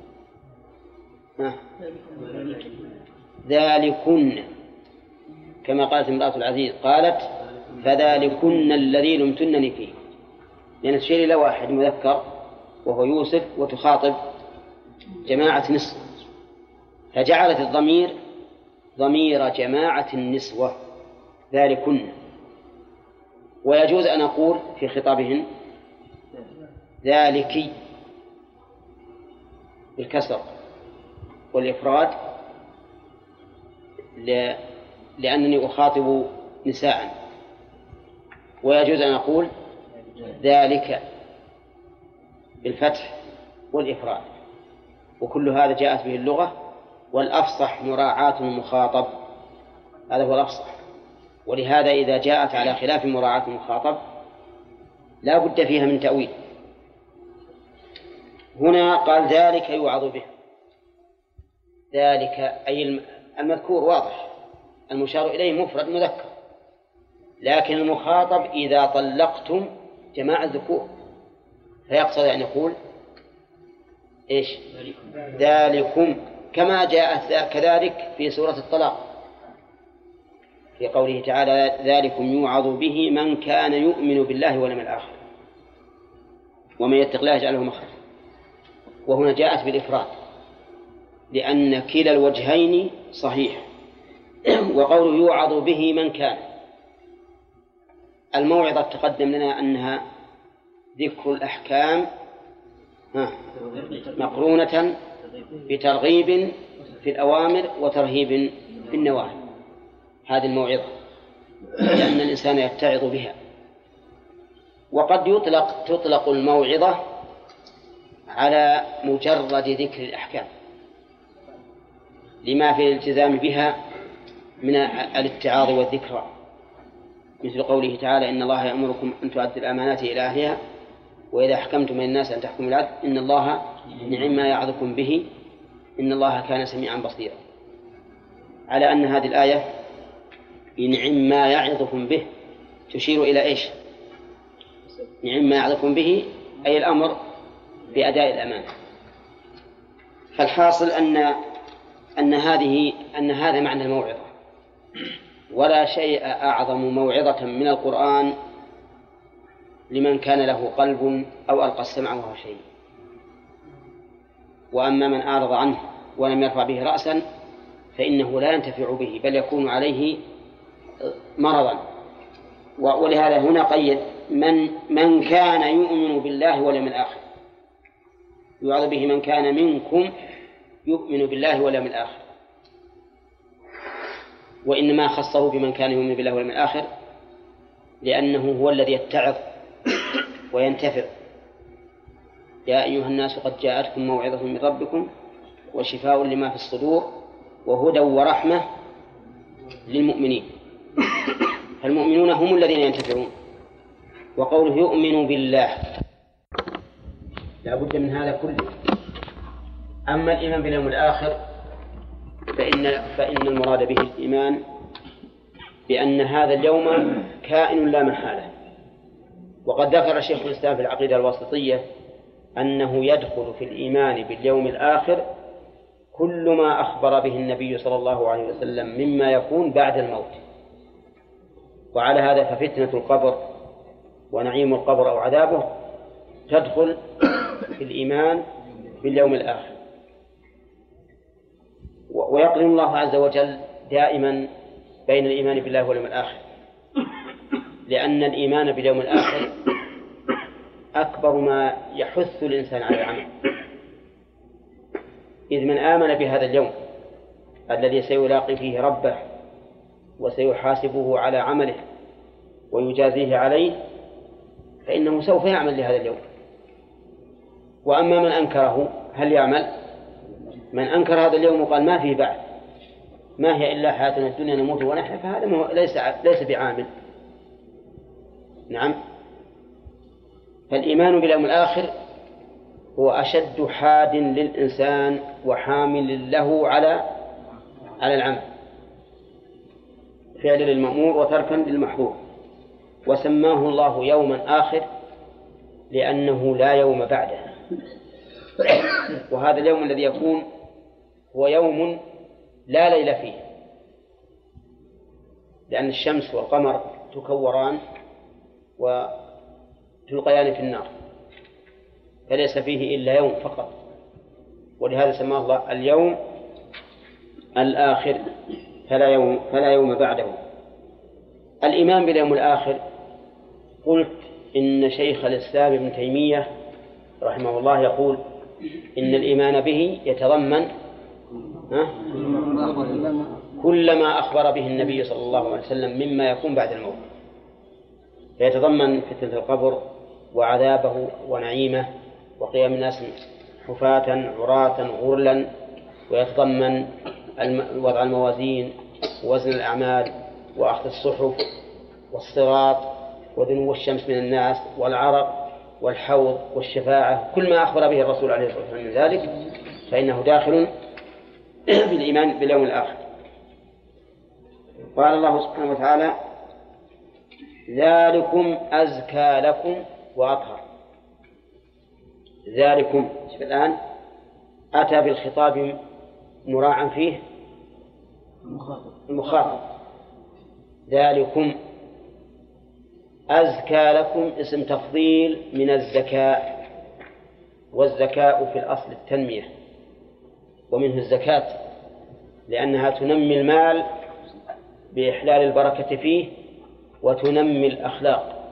ذلكن، كما قالت امرأة العزيز قالت فذلكن الذي لمتنني فيه، لأن تشير إلى واحد مذكر وهو يوسف وتخاطب جماعة نسوة، فجعلت الضمير ضمير جماعة النسوة ذلكن. ويجوز أن أقول في خطابهن ذلك بالكسر والإفراد لأنني أخاطب نساء، ويجوز أن أقول ذلك بالفتح والإفراد. وكل هذا جاءت به اللغة، والأفصح مراعاة المخاطب، هذا هو الأفصح. ولهذا إذا جاءت على خلاف مراعاة المخاطب لا بد فيها من تأويل. هنا قال ذلك يوعظ به، ذلك أي المذكور واضح، المشار إليه مفرد مذكر، لكن المخاطب إذا طلقتم جماعة الذكور، فيقصد أن يقول إيش؟ ذلكم، كما جاء كذلك في سورة الطلاق في قوله تعالى ذلكم يوعظ به من كان يؤمن بالله واليوم الآخر ومن يتق الله يجعله مخرجا. وهنا جاءت بالإفراد لأن كلا الوجهين صحيح. وقوله يوعظ به من كان، الموعظة تقدم لنا أنها ذكر الأحكام مقرونة بترغيب في الأوامر وترهيب في النواهي، هذه الموعظة، لأن الإنسان يتعظ بها. وقد تطلق الموعظة على مجرد ذكر الأحكام لما في الالتزام بها من الاتعاظ والذكرى، مثل قوله تعالى إن الله يأمركم أن تؤدوا الأمانات إلى أهلها وإذا حكمتم بين الناس أن تحكموا بالعدل إن الله نعم ما يعظكم به إن الله كان سميعا بصيرا، على أن هذه الآية نعم ما يعظكم به تشير إلى إيش؟ نعم ما يعظكم به أي الأمر بأداء الأمانة. فالحاصل أن هذا معنى الموعظة، ولا شيء أعظم موعظة من القرآن لمن كان له قلب أو ألقى السمع وهو شيء. وأما من أعرض عنه ولم يرفع به رأسا فإنه لا ينتفع به بل يكون عليه مرضا. ولهذا هنا قيد من كان يؤمن بالله واليوم الآخر، يوعظ به من كان منكم يؤمن بالله واليوم الآخر، وإنما خصه بمن كان يؤمن بالله واليوم الآخر لأنه هو الذي يتعظ وينتفع. يا أيها الناس قد جاءتكم موعظة من ربكم وشفاء لما في الصدور وهدى ورحمة للمؤمنين. فالمؤمنون هم الذين ينتفعون. وقوله يؤمن بالله لا بد من هذا كله. أما الإيمان باليوم الآخر فإن المراد به الإيمان بأن هذا اليوم كائن لا محالة. وقد ذكر شيخ الإسلام في العقيدة الواسطية أنه يدخل في الإيمان باليوم الآخر كل ما أخبر به النبي صلى الله عليه وسلم مما يكون بعد الموت. وعلى هذا ففتنة القبر ونعيم القبر أو عذابه تدخل في الإيمان باليوم الآخر. ويقرن الله عز وجل دائما بين الإيمان بالله واليوم الآخر، لأن الإيمان باليوم الآخر أكبر ما يحث الإنسان على العمل. إذ من آمن بهذا اليوم الذي سيلاقي فيه ربه وسيحاسبه على عمله ويجازيه عليه فإنه سوف يعمل لهذا اليوم. وأما من أنكره هل يعمل؟ من أنكر هذا اليوم وقال ما فيه بعد، ما هي إلا حياتنا الدنيا نموت ونحيا، فهذا ليس بعامل. نعم. فالإيمان باليوم الآخر هو أشد حاد للإنسان وحامل له على العمل، فعل للمأمور وتركا للمحظور. وسماه الله يوما آخر لأنه لا يوم بعده. وهذا اليوم الذي يكون هو يوم لا ليل فيه، لأن الشمس والقمر تكوران وتلقيان في النار، فليس فيه إلا يوم فقط. ولهذا سماه الله اليوم الآخر فلا يوم بعده. الإيمان باليوم الآخر قلت إن شيخ الإسلام ابن تيمية رحمه الله يقول إن الإيمان به يتضمن كل ما أخبر به النبي صلى الله عليه وسلم مما يكون بعد الموت، فيتضمن فتنة القبر وعذابه ونعيمه وقيام الناس حفاة عراة غرلا، ويتضمن وضع الموازين ووزن الأعمال وأخذ الصحف والصراط ودنو الشمس من الناس والعرق والحوض والشفاعة. كل ما أخبر به الرسول عليه الصلاة والسلام من ذلك فإنه داخل في الإيمان باليوم الآخر. قال الله سبحانه وتعالى ذلكم أزكى لكم وأطهر. ذلكم الآن أتى بالخطاب مراعا فيه المخاطب. ذلكم أزكى لكم اسم تفضيل من الزكاء، والزكاء في الأصل التنمية، ومنه الزكاة لأنها تنمي المال بإحلال البركة فيه، وتنمي الأخلاق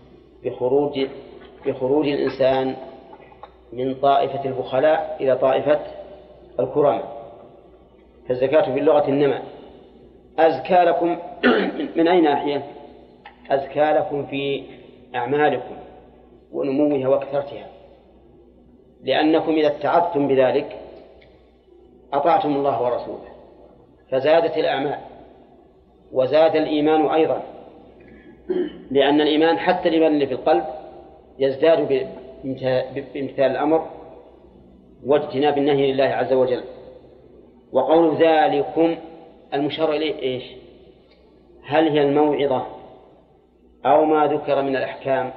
بخروج الإنسان من طائفة البخلاء إلى طائفة الكرماء. فالزكاة في اللغة النمى. أزكى لكم من أي ناحية؟ أزكى لكم في أعمالكم ونموها وكثرتها، لأنكم إذا اتعظتم بذلك أطعتم الله ورسوله فزادت الأعمال وزاد الإيمان أيضا، لأن الإيمان حتى الإيمان اللي في القلب يزداد بامتثال الأمر واجتناب النهي لله عز وجل. وقول ذلكم المشار إليه إيش؟ هل هي الموعظة أو ما ذكر من الأحكام،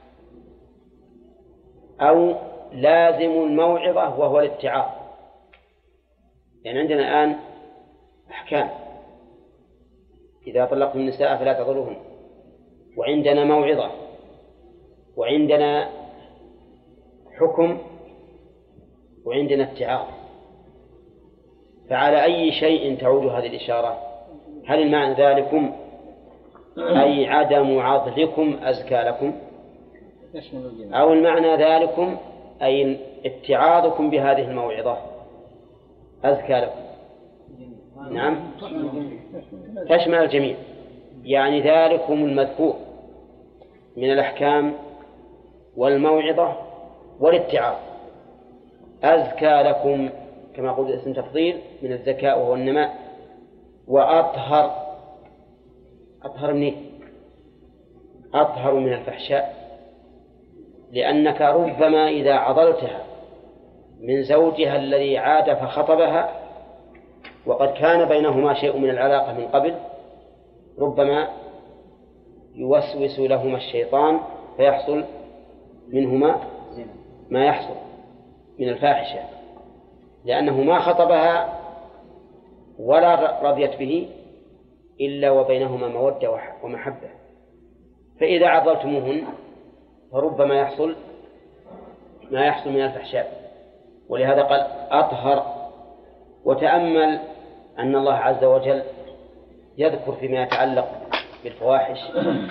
أو لازم الموعظة وهو الاتعاظ؟ يعني عندنا الآن أحكام إذا طلقتم النساء فلا تضرهن، وعندنا موعظة، وعندنا حكم، وعندنا اتعاظ. فعلى أي شيء تعود هذه الإشارة؟ هل المعنى ذلكم أي عدم عضلكم أزكى لكم، أو المعنى ذلكم أي اتعاظكم بهذه الموعظة أزكى لكم؟ نعم، تشمل الجميع، يعني ذلكم المذكور من الأحكام والموعظة والاتعاظ أزكى لكم، كما قلت اسم تفضيل من الذكاء وهو النماء، وأطهر. أطهر منين؟ أطهر من الفحشاء، لأنك ربما إذا عضلتها من زوجها الذي عاد فخطبها وقد كان بينهما شيء من العلاقة من قبل، ربما يوسوس لهما الشيطان فيحصل منهما ما يحصل من الفاحشة، لأنه ما خطبها ولا رضيت به إلا وبينهما مودة ومحبة، فإذا عضلتموهن فربما يحصل ما يحصل من الفحشاء، ولهذا قال أطهر. وتأمل أن الله عز وجل يذكر فيما يتعلق بالفواحش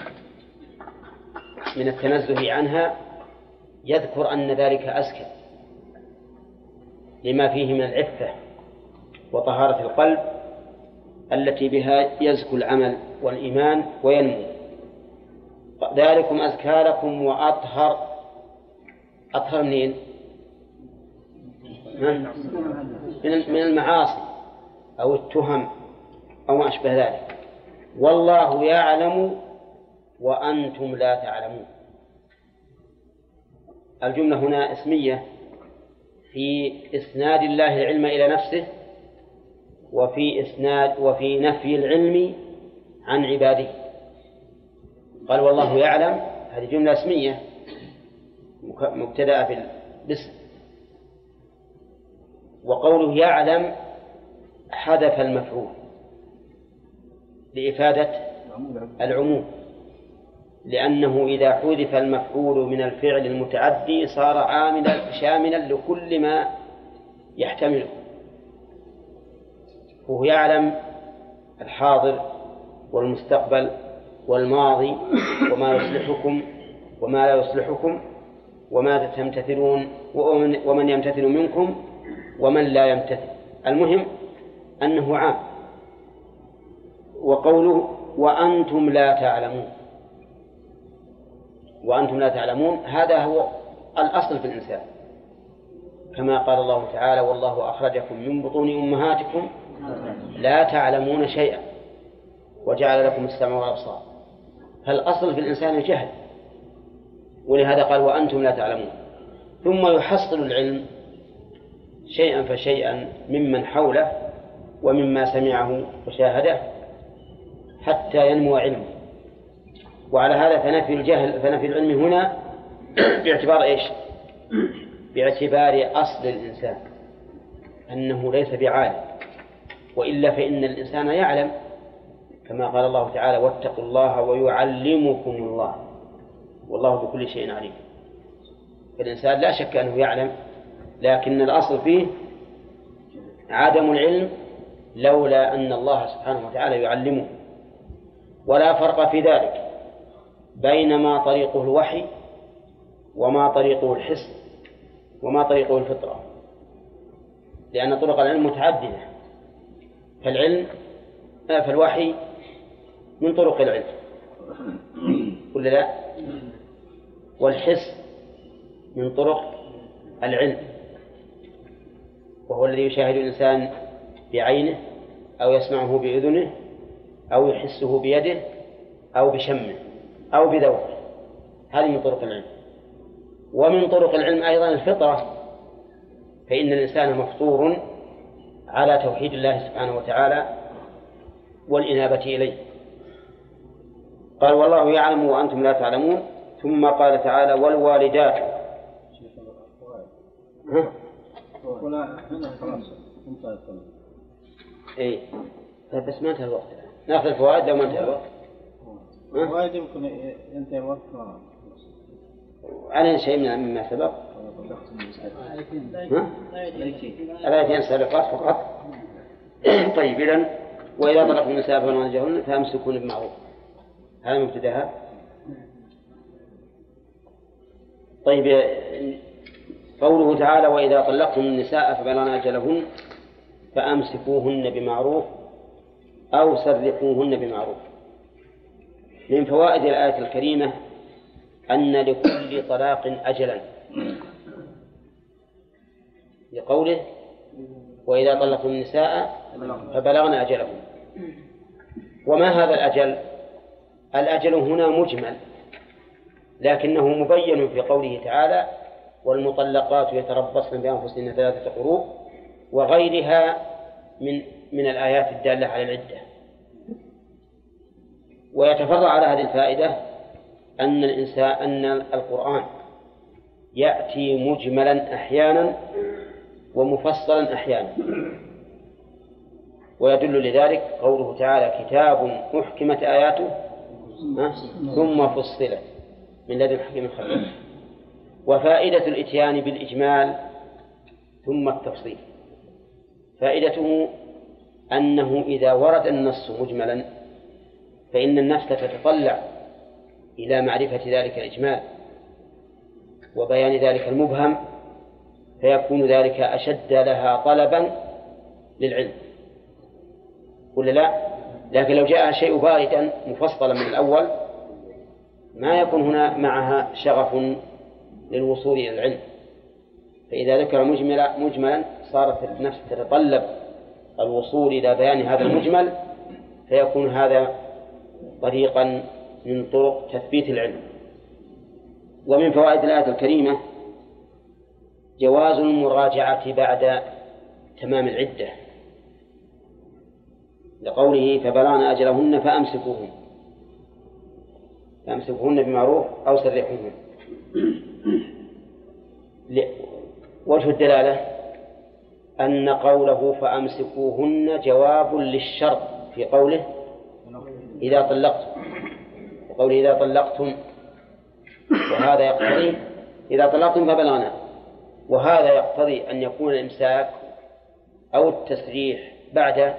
من التنزه عنها، يذكر أن ذلك أزكى لما فيه من العفة وطهارة القلب التي بها يزكو العمل والإيمان وينمو. ذلكم أزكى لكم وأطهر. أطهر منين؟ من المعاصي أو التهم أو ما أشبه ذلك. والله يعلم وأنتم لا تعلمون. الجملة هنا اسمية في إسناد الله العلم إلى نفسه، وفي نفي العلم عن عباده. قال والله يعلم، هذه جملة اسمية مبتدأة بالاسم، وقوله يعلم حذف المفعول لإفادة العموم، لأنه إذا حذف المفعول من الفعل المتعدي صار شاملا لكل ما يحتمله. وهو يعلم الحاضر والمستقبل والماضي وما يصلحكم وما لا يصلحكم وما تمتثلون ومن يمتثل منكم ومن لا يمتثل. المهم أنه عام. وقوله وأنتم لا تعلمون، وأنتم لا تعلمون هذا هو الأصل في الإنسان، كما قال الله تعالى والله أخرجكم من بطون أمهاتكم لا تعلمون شيئا وجعل لكم السمع والأبصار. فالأصل في الإنسان الجهل، ولهذا قال وأنتم لا تعلمون. ثم يحصل العلم شيئا فشيئا ممن حوله ومما سمعه وشاهده حتى ينمو علمه. وعلى هذا فنفي العلم هنا باعتبار إيش؟ باعتبار أصل الإنسان أنه ليس بعالم، وإلا فإن الإنسان يعلم، كما قال الله تعالى واتقوا الله ويعلمكم الله والله بكل شيء عليم. فالإنسان لا شك أنه يعلم، لكن الأصل فيه عدم العلم لولا أن الله سبحانه وتعالى يعلمه. ولا فرق في ذلك بين ما طريقه الوحي وما طريقه الحس وما طريقه الفطرة، لأن طرق العلم متعددة. فالوحي من طرق العلم ولا لا؟ والحس من طرق العلم، وهو الذي يشاهد الإنسان بعينه أو يسمعه بأذنه أو يحسه بيده أو بشمه أو بذوقه، هذه من طرق العلم. ومن طرق العلم أيضا الفطرة، فإن الإنسان مفطور على توحيد الله سبحانه وتعالى والإنابة إليه. قال والله يعلم وأنتم لا تعلمون. ثم قال تعالى والوالدات. إيه بس ما انتهى الوقت، ناخذ الفوائد لو ما انتهى الوقت. الفوائد يمكن ينتهي الوقت. علينا شيء مما سبق. الآيتين سابقات فقط. طيب إذن وإذا طلقتم النساء فبلغن أجلهن فأمسكوهن بمعروف، هذا مبتدأها. طيب قوله تعالى وإذا طلقتم النساء فبلغن أجلهن فأمسكوهن بمعروف أو سرحوهن بمعروف. من فوائد الآية الكريمة أن لكل طلاق أجلا، لقوله وإذا طلقتم النساء فبلغن أجلهن. وما هذا الأجل؟ الأجل هنا مجمل، لكنه مبين في قوله تعالى والمطلقات يتربصن بأنفسهن 3 قروء وغيرها من الآيات الدالة على العدة. ويتفرع على هذه الفائدة أن القرآن يأتي مجملا أحيانا ومفصلا أحيانا، ويدل لذلك قوله تعالى كتاب أحكمت آياته ثم فصلت من لدن حكيم خبير. وفائدة الإتيان بالإجمال ثم التفصيل فائدته أنه إذا ورد النص مجملا فإن النفس تتطلع إلى معرفة ذلك الإجمال وبيان ذلك المبهم، فيكون ذلك أشد لها طلبا للعلم، ولا لا؟ لكن لو جاء شيء باردا مفصلا من الأول ما يكون هنا معها شغف للوصول إلى العلم. فإذا ذكر مجملا صارت النفس تتطلب الوصول إلى بيان هذا المجمل، فيكون هذا طريقا من طرق تثبيت العلم. ومن فوائد الآية الكريمة جواز المراجعة بعد تمام العدة، لقوله فبلغن أجلهن فأمسكوهن بمعروف أو سرحوهن. وجه الدلالة أن قوله فأمسكوهن جواب للشرط في قوله إذا طلقتم، وقوله إذا طلقتم، وهذا يقتضي إذا طلقتم فبلغنا، وهذا يقتضي أن يكون الإمساك أو التسريح بعد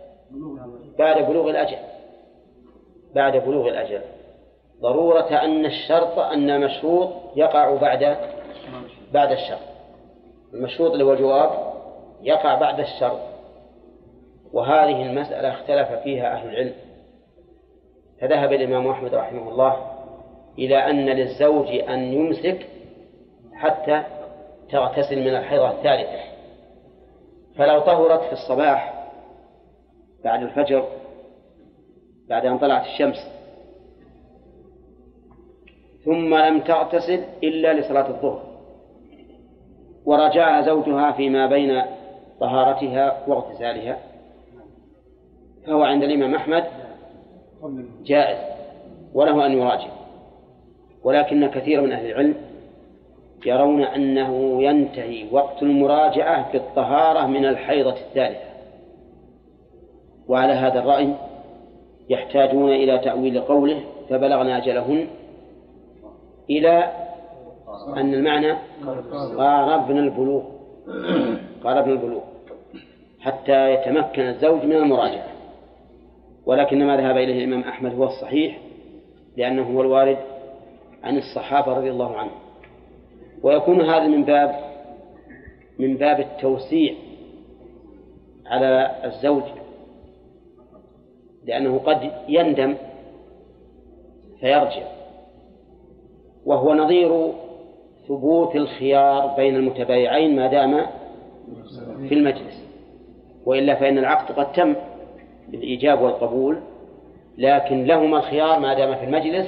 بلوغ الأجل، ضرورة أن الشرط أن المشروط يقع بعد الشرط، المشروط اللي هو الجواب يقع بعد الشرط. وهذه المسألة اختلف فيها أهل العلم، فذهب الإمام أحمد رحمه الله إلى أن للزوج أن يمسك حتى تغتسل من الحيضة الثالثة، فلو طهرت في الصباح بعد الفجر بعد أن طلعت الشمس ثم لم تغتسل إلا لصلاة الظهر ورجعها زوجها فيما بين طهارتها واغتسالها، فهو عند الإمام أحمد جائز وله أن يراجع. ولكن كثير من أهل العلم يرون أنه ينتهي وقت المراجعة بالطهارة من الحيضة الثالثة، وعلى هذا الرأي يحتاجون إلى تأويل قوله فبلغن أجلهن إلى أن المعنى قاربنا البلوغ حتى يتمكن الزوج من المراجعة. ولكن ما ذهب إليه الإمام أحمد هو الصحيح، لأنه هو الوارد عن الصحابة رضي الله عنهم. ويكون هذا من باب التوسيع على الزوج، لأنه قد يندم فيرجع، وهو نظير ثبوت الخيار بين المتبايعين ما دام في المجلس، وإلا فإن العقد قد تم بالإيجاب والقبول، لكن لهما الخيار ما دام في المجلس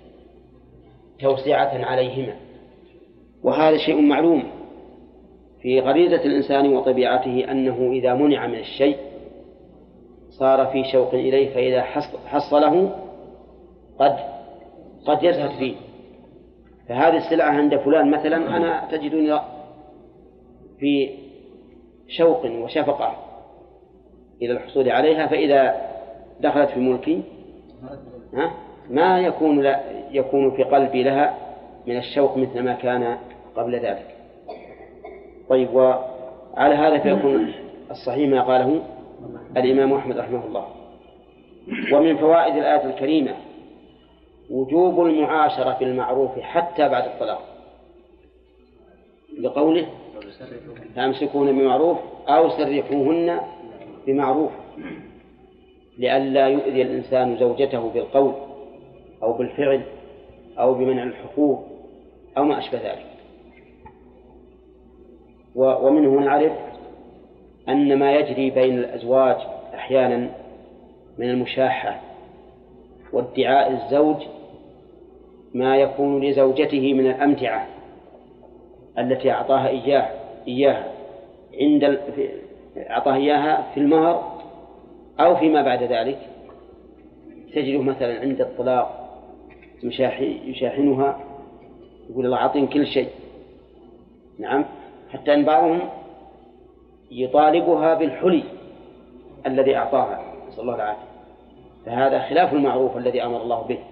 توسعة عليهما. وهذا شيء معلوم في غريزة الإنسان وطبيعته، أنه إذا منع من الشيء صار في شوق إليه، فإذا حصله قد يزهد فيه. فهذه السلعة عند فلان مثلا أنا تجدني في شوق وشفقة إلى الحصول عليها، فإذا دخلت في ملكي ما يكون في قلبي لها من الشوق مثل ما كان قبل ذلك. طيب، وعلى هذا فيكون الصحيح ما قاله الإمام أحمد رحمه الله. ومن فوائد الآية الكريمة وجوب المعاشرة بالمعروف حتى بعد الطلاق، لقوله فأمسكون بمعروف أو سرحوهن بمعروف، لئلا يؤذي الإنسان زوجته بالقول أو بالفعل أو بمنع الحقوق أو ما أشبه ذلك. ومنه نعرف أن ما يجري بين الأزواج أحيانا من المشاحة وادعاء الزوج ما يكون لزوجته من الأمتعة التي أعطاها إياها أعطاها إياها في المهر أو فيما بعد ذلك، تجده مثلا عند الطلاق يشاحنها، يقول الله أعطين كل شيء. نعم، حتى أن بعضهم يطالبها بالحلي الذي أعطاها، نسأل الله العافية. فهذا خلاف المعروف الذي أمر الله به.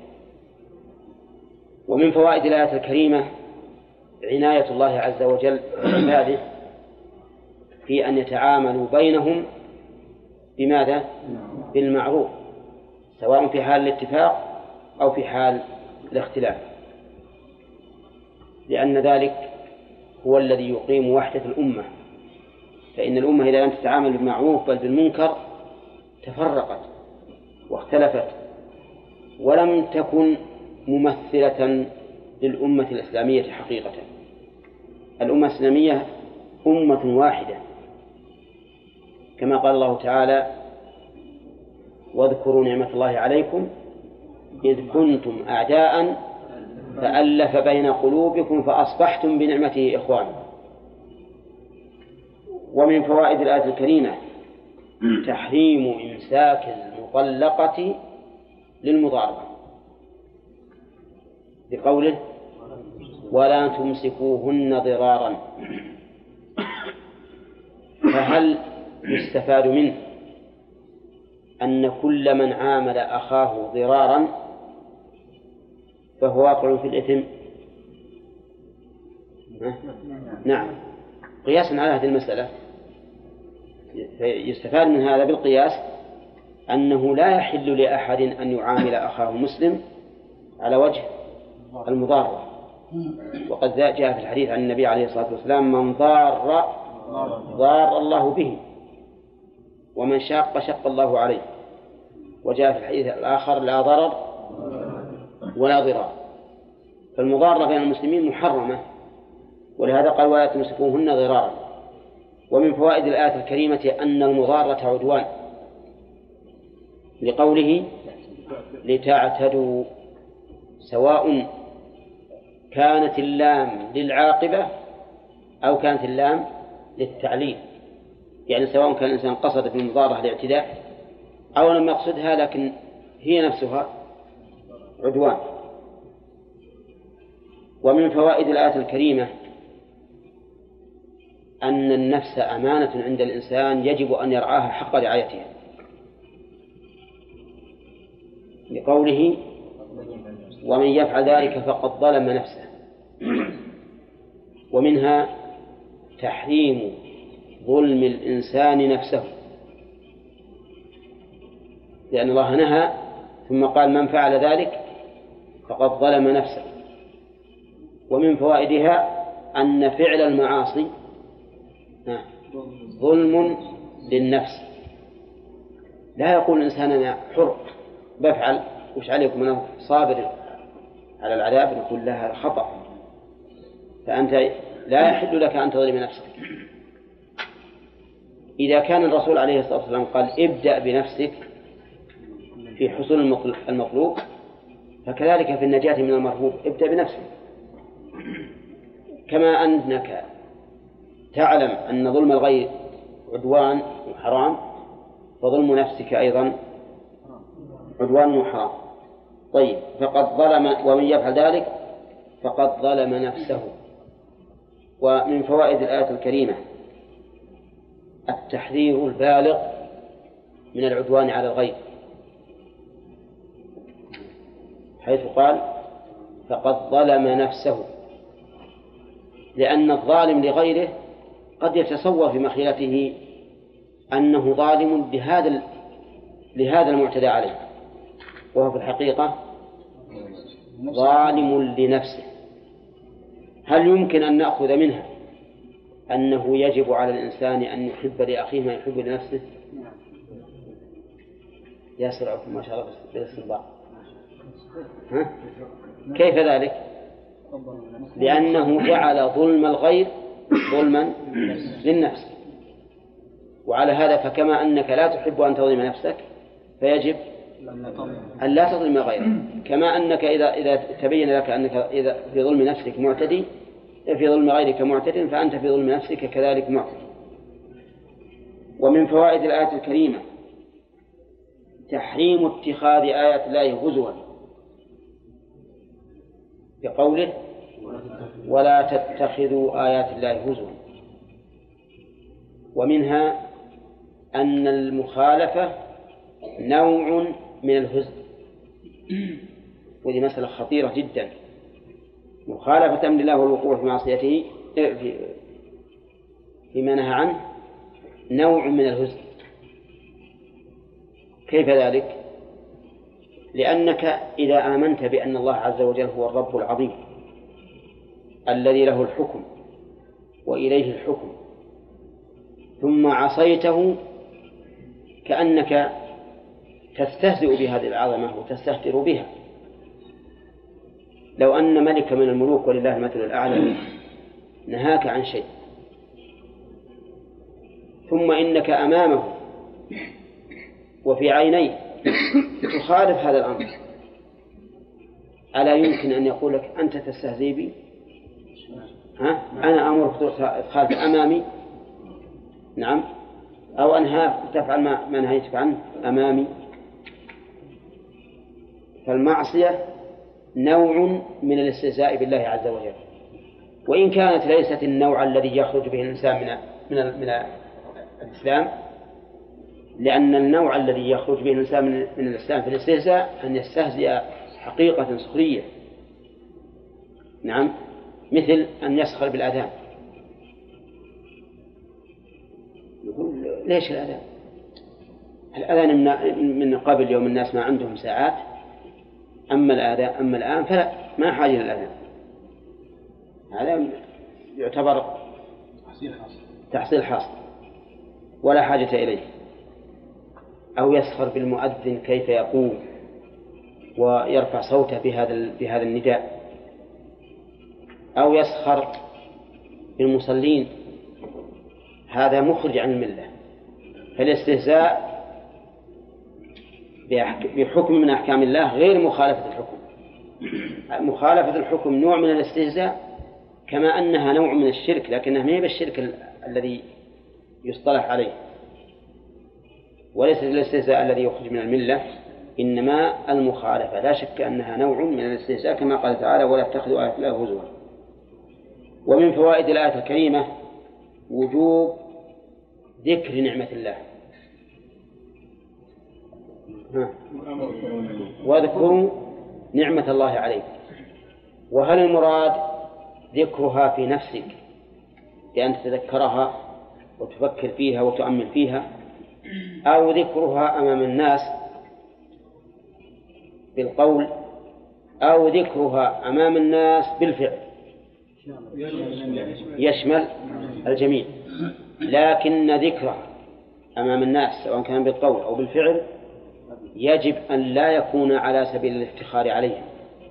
ومن فوائد الآية الكريمة عناية الله عز وجل بعباده في أن يتعاملوا بينهم بماذا؟ بالمعروف، سواء في حال الاتفاق أو في حال الاختلاف، لأن ذلك هو الذي يقيم وحدة الأمة. فإن الأمة إذا لم تتعامل بالمعروف بل بالمنكر تفرقت واختلفت ولم تكن ممثلة للأمة الإسلامية حقيقة. الأمة الإسلامية أمة واحدة، كما قال الله تعالى واذكروا نعمة الله عليكم إذ كنتم أعداء فألف بين قلوبكم فأصبحتم بنعمته إخوانا. ومن فوائد الآية الكريمة تحريم إمساك المطلقة للمضاربة، بقوله ولا تمسكوهن ضرارا. فهل يستفاد منه أن كل من عامل أخاه ضرارا فهو واقع في الإثم؟ نعم، قياسا على هذه المسألة يستفاد من هذا بالقياس أنه لا يحل لأحد أن يعامل أخاه مسلم على وجه المضارة. وقد جاء في الحديث عن النبي عليه الصلاة والسلام من ضار الله به ومن شق الله عليه. وجاء في الحديث الآخر لا ضرر ولا ضرار. فالمضارة بين المسلمين محرمة، ولهذا قال ولا تمسكوهن ضرارا. ومن فوائد الآية الكريمة أن المضارة عدوان، لقوله لتعتدوا، سواء كانت اللام للعاقبة أو كانت اللام للتعليل، يعني سواء كان الإنسان قصد في المضارة الاعتداء أو لم يقصدها لكن هي نفسها عدوان. ومن فوائد الآية الكريمة أن النفس أمانة عند الإنسان يجب أن يرعاها حق رعايتها، لقوله ومن يفعل ذلك فقد ظلم نفسه. ومنها تحريم ظلم الإنسان نفسه، لأن الله نهى ثم قال من فعل ذلك فقد ظلم نفسه. ومن فوائدها أن فعل المعاصي ظلم للنفس. لا يقول الإنسان أنا حر بفعل وش عليكم أنا صابر على العذاب، نقول لها خطأ، فأنت لا يحل لك أن تظلم نفسك. إذا كان الرسول عليه الصلاة والسلام قال ابدأ بنفسك في حصول المطلوب، فكذلك في النجاة من المرهوب ابدأ بنفسك. كما أنك تعلم أن ظلم الغير عدوان وحرام، فظلم نفسك أيضا عدوان وحرام. طيب، فقد ظلم ومن يفعل ذلك فقد ظلم نفسه. ومن فوائد الآية الكريمة التحذير البالغ من العدوان على الغير، حيث قال فقد ظلم نفسه، لأن الظالم لغيره قد يتصور في مخيلته أنه ظالم لهذا المعتدى عليه، وهو في الحقيقة ظالم لنفسه. هل يمكن أن نأخذ منها أنه يجب على الإنسان أن يحب لأخيه ما يحب لنفسه؟ يسرعكم ما شاء الله بالاستنباط. كيف ذلك؟ لأنه جعل ظلم الغير ظلما للنفس، وعلى هذا فكما أنك لا تحب أن تظلم نفسك فيجب أن لا تظلم غيرك، كما أنك إذا تبين لك أنك إذا في ظلم نفسك معتدي، في ظلم غيرك معتد، فأنت في ظلم نفسك كذلك معتدي. ومن فوائد الآية الكريمة تحريم اتخاذ آيات الله هزوا، بقوله ولا تتخذوا آيات الله هزوا. ومنها أن المخالفة نوع من الهزء، وهذه مسألة خطيرة جدا. مخالفة أمر الله والوقوع في معصيته فيما نهى عنه نوع من الهزء. كيف ذلك؟ لأنك إذا آمنت بأن الله عز وجل هو الرب العظيم الذي له الحكم وإليه الحكم، ثم عصيته كأنك تستهزئ بهذه العظمة وتستهتر بها. لو أن ملك من الملوك ولله المثل الأعلى نهاك عن شيء ثم إنك أمامه وفي عينيه تخالف هذا الأمر، ألا يمكن أن يقول لك أنت تستهزئ بي؟ أنا أمرك تخالف أمامي، نعم، أو أنهاك تفعل ما نهيتك عنه أمامي. فالمعصية نوع من الاستهزاء بالله عز وجل، وإن كانت ليست النوع الذي يخرج به الإنسان من الإسلام، لأن النوع الذي يخرج به الإنسان من الإسلام في الاستهزاء أن يستهزئ حقيقة سخرية، نعم، مثل أن يسخر بالأذان. يقول ليش الأذان؟ الأذان من قبل يوم الناس ما عندهم ساعات، أما الآن فلا، ما حاجة للأذان. هذا يعتبر تحصيل حاصل ولا حاجة إليه. أو يسخر بالمؤذن كيف يقوم ويرفع صوته بهذا النداء، أو يسخر بالمصلين، هذا مخرج عن الملة. فالاستهزاء بحكم من أحكام الله غير مخالفة الحكم. مخالفة الحكم نوع من الاستهزاء، كما أنها نوع من الشرك، لكنها ما هي بالشرك الذي يصطلح عليه، وليس الاستهزاء الذي يخرج من الملة، إنما المخالفة. لا شك أنها نوع من الاستهزاء كما قال تعالى ولا تتخذوا آيات الله هزوا. ومن فوائد الآية الكريمة وجوب ذكر نعمة الله. واذكروا نعمة الله عليك. وهل المراد ذكرها في نفسك بأن تتذكرها وتفكر فيها وتؤمن فيها، أو ذكرها أمام الناس بالقول، أو ذكرها أمام الناس بالفعل؟ يشمل الجميع، لكن ذكرها أمام الناس سواء كان بالقول أو بالفعل يجب أن لا يكون على سبيل الافتخار عليهم،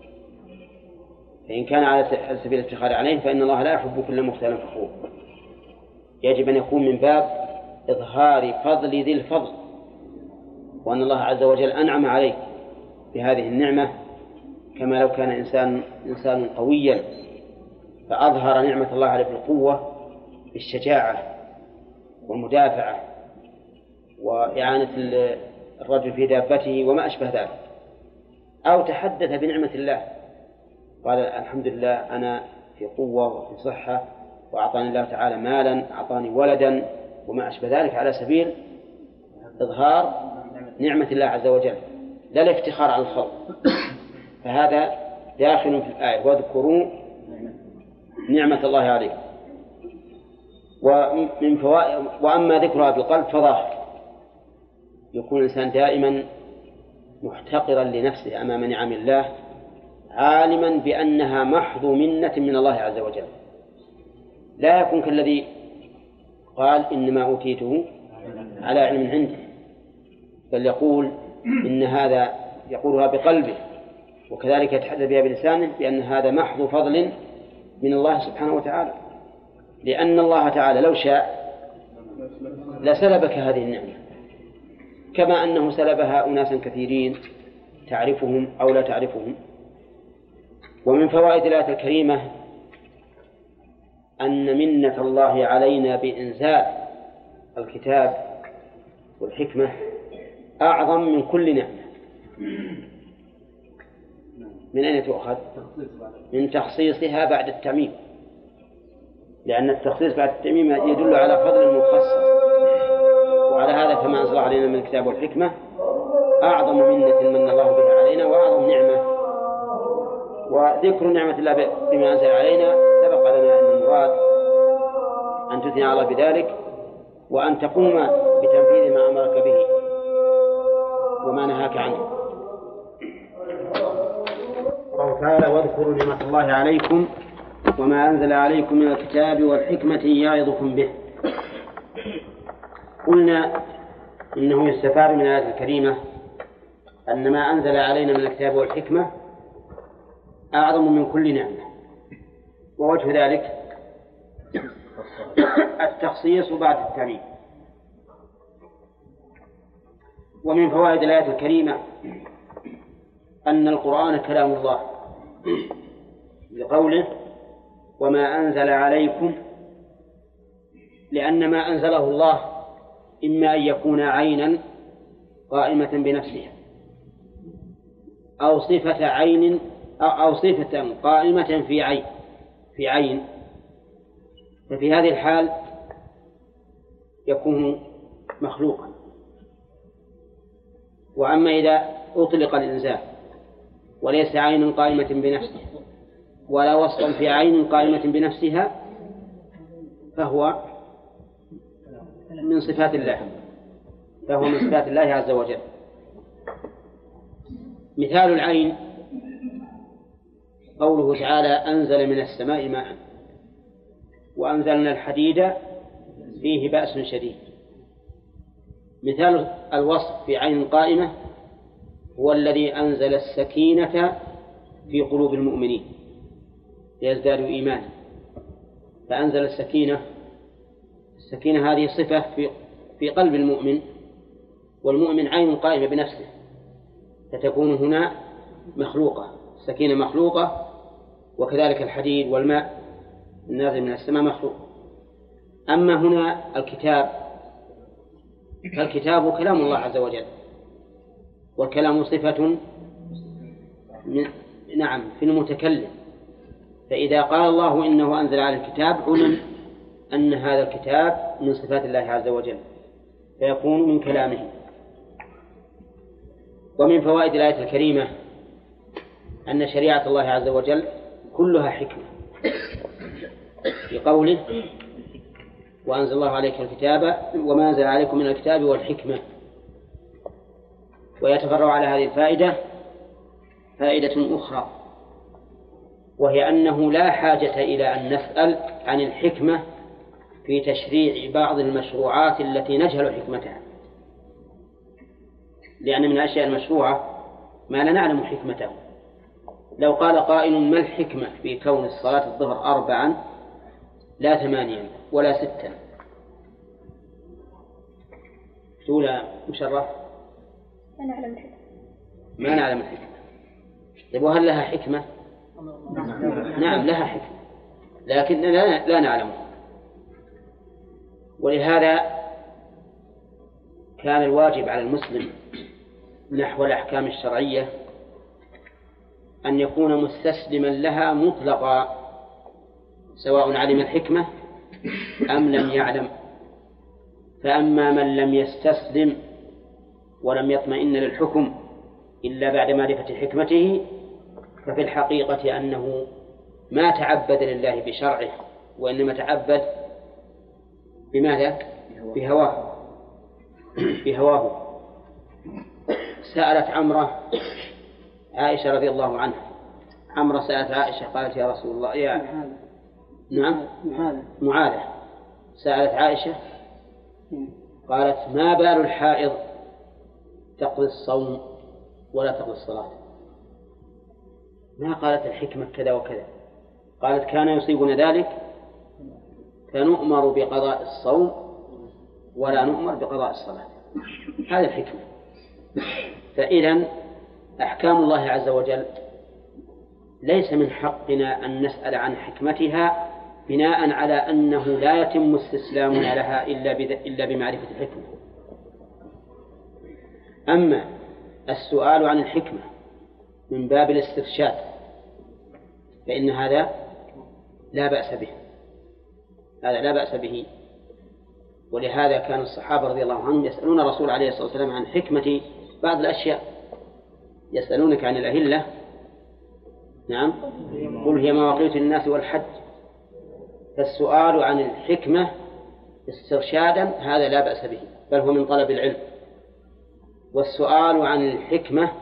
فإن كان على سبيل الافتخار عليهم فإن الله لا يحب كل مختال فخور. يجب أن يكون من باب إظهار فضل ذي الفضل، وأن الله عز وجل أنعم عليك بهذه النعمة، كما لو كان إنسان قويا فأظهر نعمة الله عليه بالقوة بالشجاعة والمدافعة وإعانة الرجل في دابته وما أشبه ذلك، أو تحدث بنعمة الله قال الحمد لله أنا في قوة وفي صحة وأعطاني الله تعالى مالا، أعطاني ولدا وما أشبه ذلك، على سبيل إظهار نعمة الله عز وجل لا الافتخار على الخلق. فهذا داخل في الآية واذكروا نعمة الله عليكم. ومن فوائد وأما ذكرها بالقلب فظاهر، يكون الإنسان دائما محتقرا لنفسه أمام نعم الله، عالما بأنها محض منة من الله عز وجل، لا يكون كالذي قال إنما أوتيته على علم عندي، بل يقول إن هذا يقولها بقلبه، وكذلك يتحدث بها بلسانه بأن هذا محض فضل من الله سبحانه وتعالى، لأن الله تعالى لو شاء لسلبك هذه النعمة، كما أنه سلبها أناسا كثيرين تعرفهم أو لا تعرفهم. ومن فوائد الآية الكريمة أن منة الله علينا بإنزال الكتاب والحكمة أعظم من كل نعمة. من أين تؤخذ؟ من تخصيصها بعد التعميم، لأن التخصيص بعد التعميم يدل على فضل مخصص، وعلى هذا فما أنزل علينا من الكتاب والحكمة أعظم منة من الله بها علينا وأعظم نعمة. وذكر نعمة الله بما أنزل علينا سبق لنا أن المراد أن تثني على الله بذلك، وأن تقوم بتنفيذ ما أمرك به وما نهاك عنه. قال تعالى: واذكروا نعمة الله عليكم وما أنزل عليكم من الكتاب والحكمة يعظكم به. قلنا إنه يستفاد من الآية الكريمة أن ما أنزل علينا من الكتاب والحكمة أعظم من كل نعمة، ووجه ذلك التخصيص بعد التعميم. ومن فوائد الآية الكريمة أن القرآن كلام الله بقوله: وما أنزل عليكم، لأن ما أنزله الله إما أن يكون عينا قائمة بنفسها، أو صفة عين، أو صفة قائمة في عين، ففي هذه الحال يكون مخلوقا. وأما إذا أطلق الإنزال وليس عين قائمة بنفسه ولا وصفا في عين قائمة بنفسها فهو من صفات الله عز وجل. مثال العين قوله تعالى: أنزل من السماء ماء وأنزلنا الحديد فيه بأس شديد. مثال الوصف في عين قائمة هو الذي أنزل السكينة في قلوب المؤمنين ليزدادوا إيمانا، فأنزل السكينة هذه صفة في قلب المؤمن، والمؤمن عين قائمة بنفسه، فتكون هنا مخلوقة، السكينة مخلوقة، وكذلك الحديد والماء النازل من السماء مخلوق. أما هنا الكتاب فالكتاب كلام الله عز وجل، والكلام صفة في المتكلم، فإذا قال الله إنه أنزل على الكتاب علم أن هذا الكتاب من صفات الله عز وجل، فيكون من كلامه. ومن فوائد الآية الكريمة أن شريعة الله عز وجل كلها حكمة، في قوله: وأنزل الله عليك الكتاب وما أنزل عليكم من الكتاب والحكمة. ويتفرع على هذه الفائدة فائدة أخرى، وهي أنه لا حاجة إلى أن نسأل عن الحكمة في تشريع بعض المشروعات التي نجهل حكمتها، لأن من الأشياء المشروعة ما لا نعلم حكمته. لو قال قائل: ما الحكمة في كون الصلاة الظهر 4 لا 8 ولا 6؟ تقول مشرف ما نعلم الحكمة. طيب وهل لها حكمة؟ نعم لها حكمة، لكن لا نعلمها. ولهذا كان الواجب على المسلم نحو الأحكام الشرعية أن يكون مستسلما لها مطلقا، سواء علم الحكمة أم لم يعلم. فأما من لم يستسلم ولم يطمئن للحكم إلا بعد معرفة حكمته، ففي الحقيقة أنه ما تعبد لله بشرعه، وإنما تعبد بماذا؟ بهواه. سألت عمرة عائشة رضي الله عنها. عمرة سألت عائشة قالت يا رسول الله نعم معاذة سألت عائشة قالت ما بال الحائض تقضي الصوم ولا تقضي الصلاة؟ ما قالت الحكمة كذا وكذا، قالت كان يصيبنا ذلك فنؤمر بقضاء الصوم ولا نؤمر بقضاء الصلاة. هذا الحكمة. فإذا أحكام الله عز وجل ليس من حقنا أن نسأل عن حكمتها بناء على أنه لا يتم استسلامنا لها إلا بمعرفة الحكمة. أما السؤال عن الحكمة من باب الاسترشاد فإن هذا لا بأس به، هذا لا بأس به. ولهذا كان الصحابة رضي الله عنهم يسألون الرسول عليه الصلاة والسلام عن حكمة بعض الأشياء. يسألونك عن الأهلة، نعم، قل هي مواقيت للناس والحج. فالسؤال عن الحكمة استرشادا هذا لا بأس به، بل هو من طلب العلم. والسؤال عن الحكمة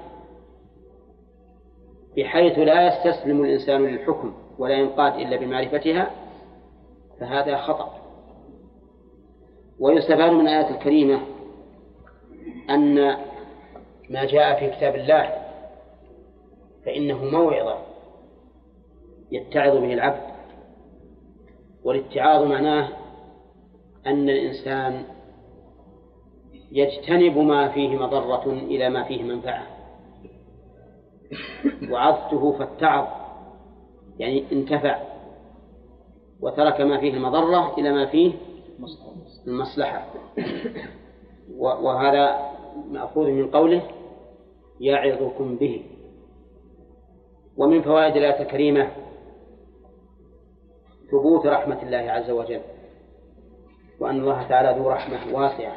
بحيث لا يستسلم الإنسان للحكم ولا ينقاد إلا بمعرفتها فهذا خطأ. ويستفاد من الآية الكريمة أن ما جاء في كتاب الله فإنه موعظة يتعظ به العبد. والاتعاظ معناه أن الإنسان يجتنب ما فيه مضرة إلى ما فيه منفعة. وعظته فاتعظ يعني انتفع، وترك ما فيه المضرة إلى ما فيه المصلحة. وهذا مأخوذ من قوله يعظكم به. ومن فوائد الآية الكريمة ثبوت رحمة الله عز وجل، وأن الله تعالى ذو رحمة واسعة.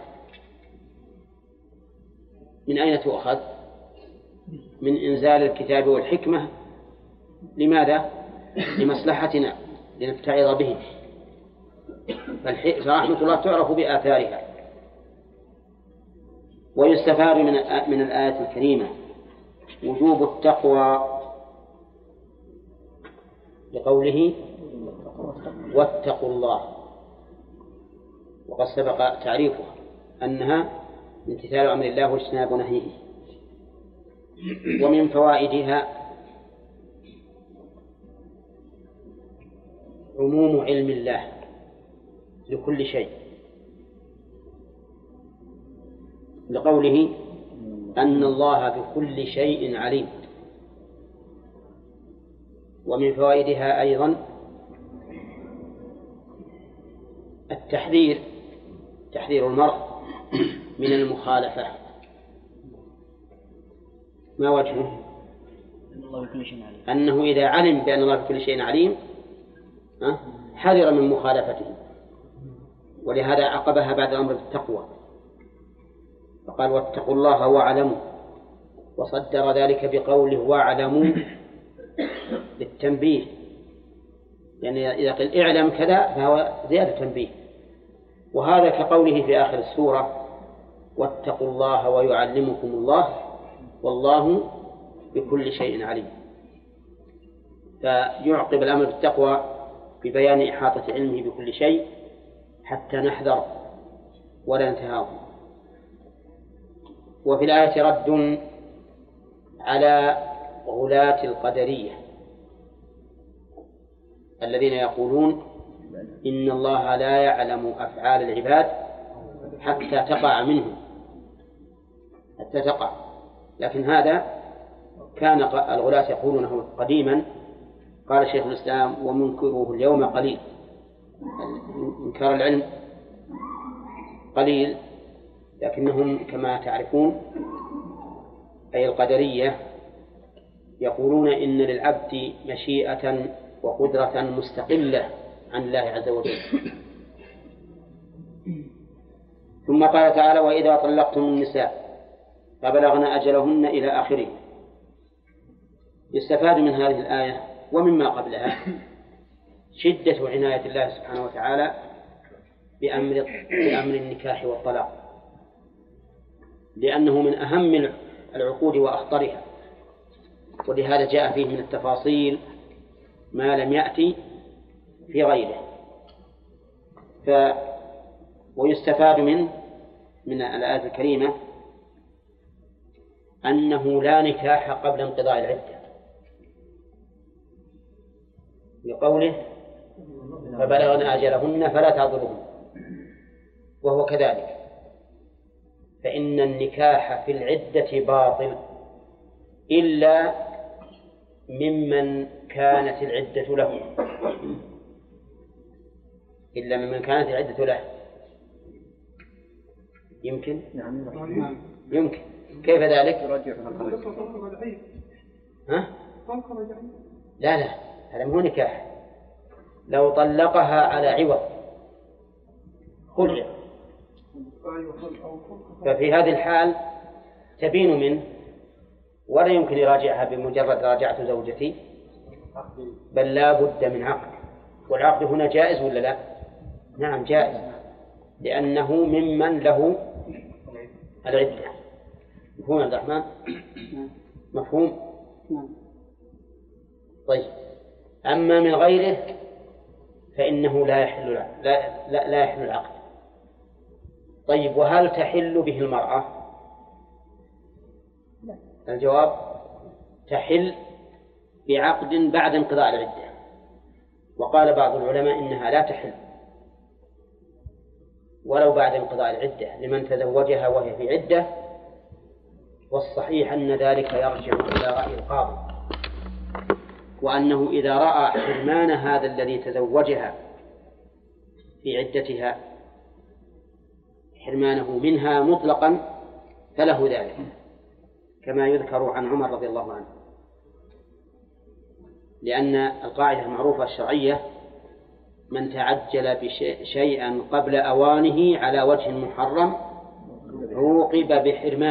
من أين تؤخذ؟ من إنزال الكتاب والحكمة. لماذا؟ لمصلحتنا، لنتعظ به. فرحمة الله تعرف بآثارها. ويستفاد من الآية الكريمة وجوب التقوى لقوله واتقوا الله، وقد سبق تعريفها أنها امتثال أمر الله واجتناب نهيه. ومن فوائدها عموم علم الله لكل شيء، لقوله أن الله بكل شيء عليم. ومن فوائدها أيضا تحذير المرء من المخالفة. ما وجهه؟ أنه إذا علم بأن الله بكل شيء عليم حذر من مخالفته. ولهذا عقبها بعد الأمر بالتقوى فقال واتقوا الله واعلموا، وصدر ذلك بقوله واعلموا للتنبيه، يعني إذا قل اعلم كذا فهو زيادة تنبيه. وهذا كقوله في آخر السورة واتقوا الله ويعلمكم الله والله بكل شيء عليم. فيعقب الأمر بالتقوى ببيان إحاطة علمه بكل شيء حتى نحذر ولا نتهاون. وفي الآية رد على غلاة القدرية الذين يقولون إن الله لا يعلم أفعال العباد حتى تقع منه، حتى تقع. لكن هذا كان الغلاة يقولونه قديما. قال شيخ الإسلام ومنكره اليوم قليل. إنكار العلم قليل، لكنهم كما تعرفون أي القدرية يقولون إن للعبد مشيئة وقدرة مستقلة عن الله عز وجل. ثم قال تعالى وإذا طلقتم النساء فبلغن أجلهن إلى آخره. يستفاد من هذه الآية ومما قبلها شدة عناية الله سبحانه وتعالى بأمر النكاح والطلاق، لأنه من أهم العقود وأخطرها، ولهذا جاء فيه من التفاصيل ما لم يأتي في غيره. ويستفاد من الآية الكريمة أنه لا نكاح قبل انقضاء العدة، لقوله فبلغن أجلهن فلا تعذروهن، وهو كذلك، فإن النكاح في العدة باطل إلا ممن كانت العدة له، إلا ممن كانت العدة له. يمكن؟ يمكن. كيف ذلك؟ ها؟ لا هذا مو نكاح. لو طلقها على عوض خلع، ففي هذه الحال تبين منه ولا يمكن يراجعها بمجرد راجعت زوجتي، بل لا بد من عقد. والعقد هنا جائز ولا لا؟ نعم جائز، لأنه ممن له العدة. مفهوم يا عبد الرحمن؟ مفهوم؟ طيب، أما من غيره فإنه لا يحل العقد. طيب، وهل تحل به المرأة؟ الجواب تحل بعقد بعد انقضاء العدة، وقال بعض العلماء إنها لا تحل ولو بعد انقضاء العدة لمن تزوجها وهي في عدة، والصحيح أن ذلك يرجع إلى رأي القاضي، وأنه إذا رأى حرمان هذا الذي تزوجها في عدتها حرمانه منها مطلقا فله ذلك، كما يذكر عن عمر رضي الله عنه، لأن القاعدة المعروفة الشرعية من تعجل بشيئا قبل أوانه على وجه محرم عوقب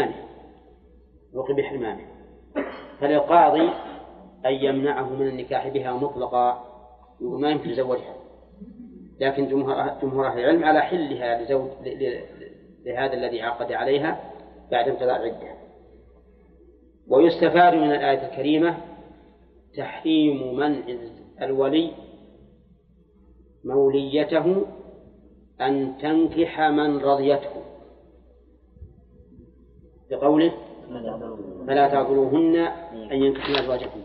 بحرمانه. فللقاضي أن يمنعه من النكاح بها مطلقا، وما يمكن يزوجها، لكن جمهور أهل العلم على حلها لهذا الذي عقد عليها بعد انقضاء العدة. ويستفاد من الآية الكريمة تحريم منع الولي موليته أن تنكح من رضيته، بقوله فلا تعذروهن أن ينكحن أزواجهن.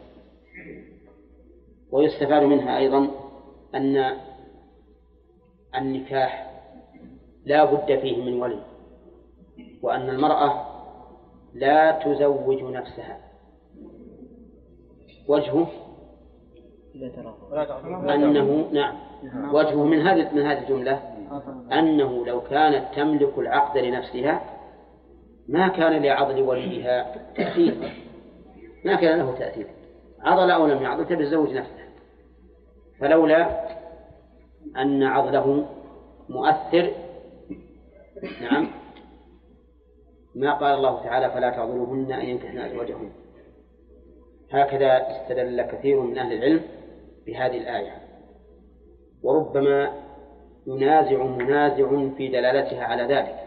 ويستفاد منها أيضا أن النكاح لا بد فيه من ولي، وأن المرأة لا تزوج نفسها. وجهه أنه وجهه من هذه الجملة أنه لو كانت تملك العقد لنفسها ما كان لعضل وليها تأثير، ما كان له تأثير، عضل أو لم يعضل تتزوج نفسها. فلولا أن عضله مؤثر ما قال الله تعالى فلا تعضلوهن أن ينكحن أزواجهن. هكذا استدل كثير من أهل العلم بهذه الآية، وربما ينازع منازع في دلالتها على ذلك،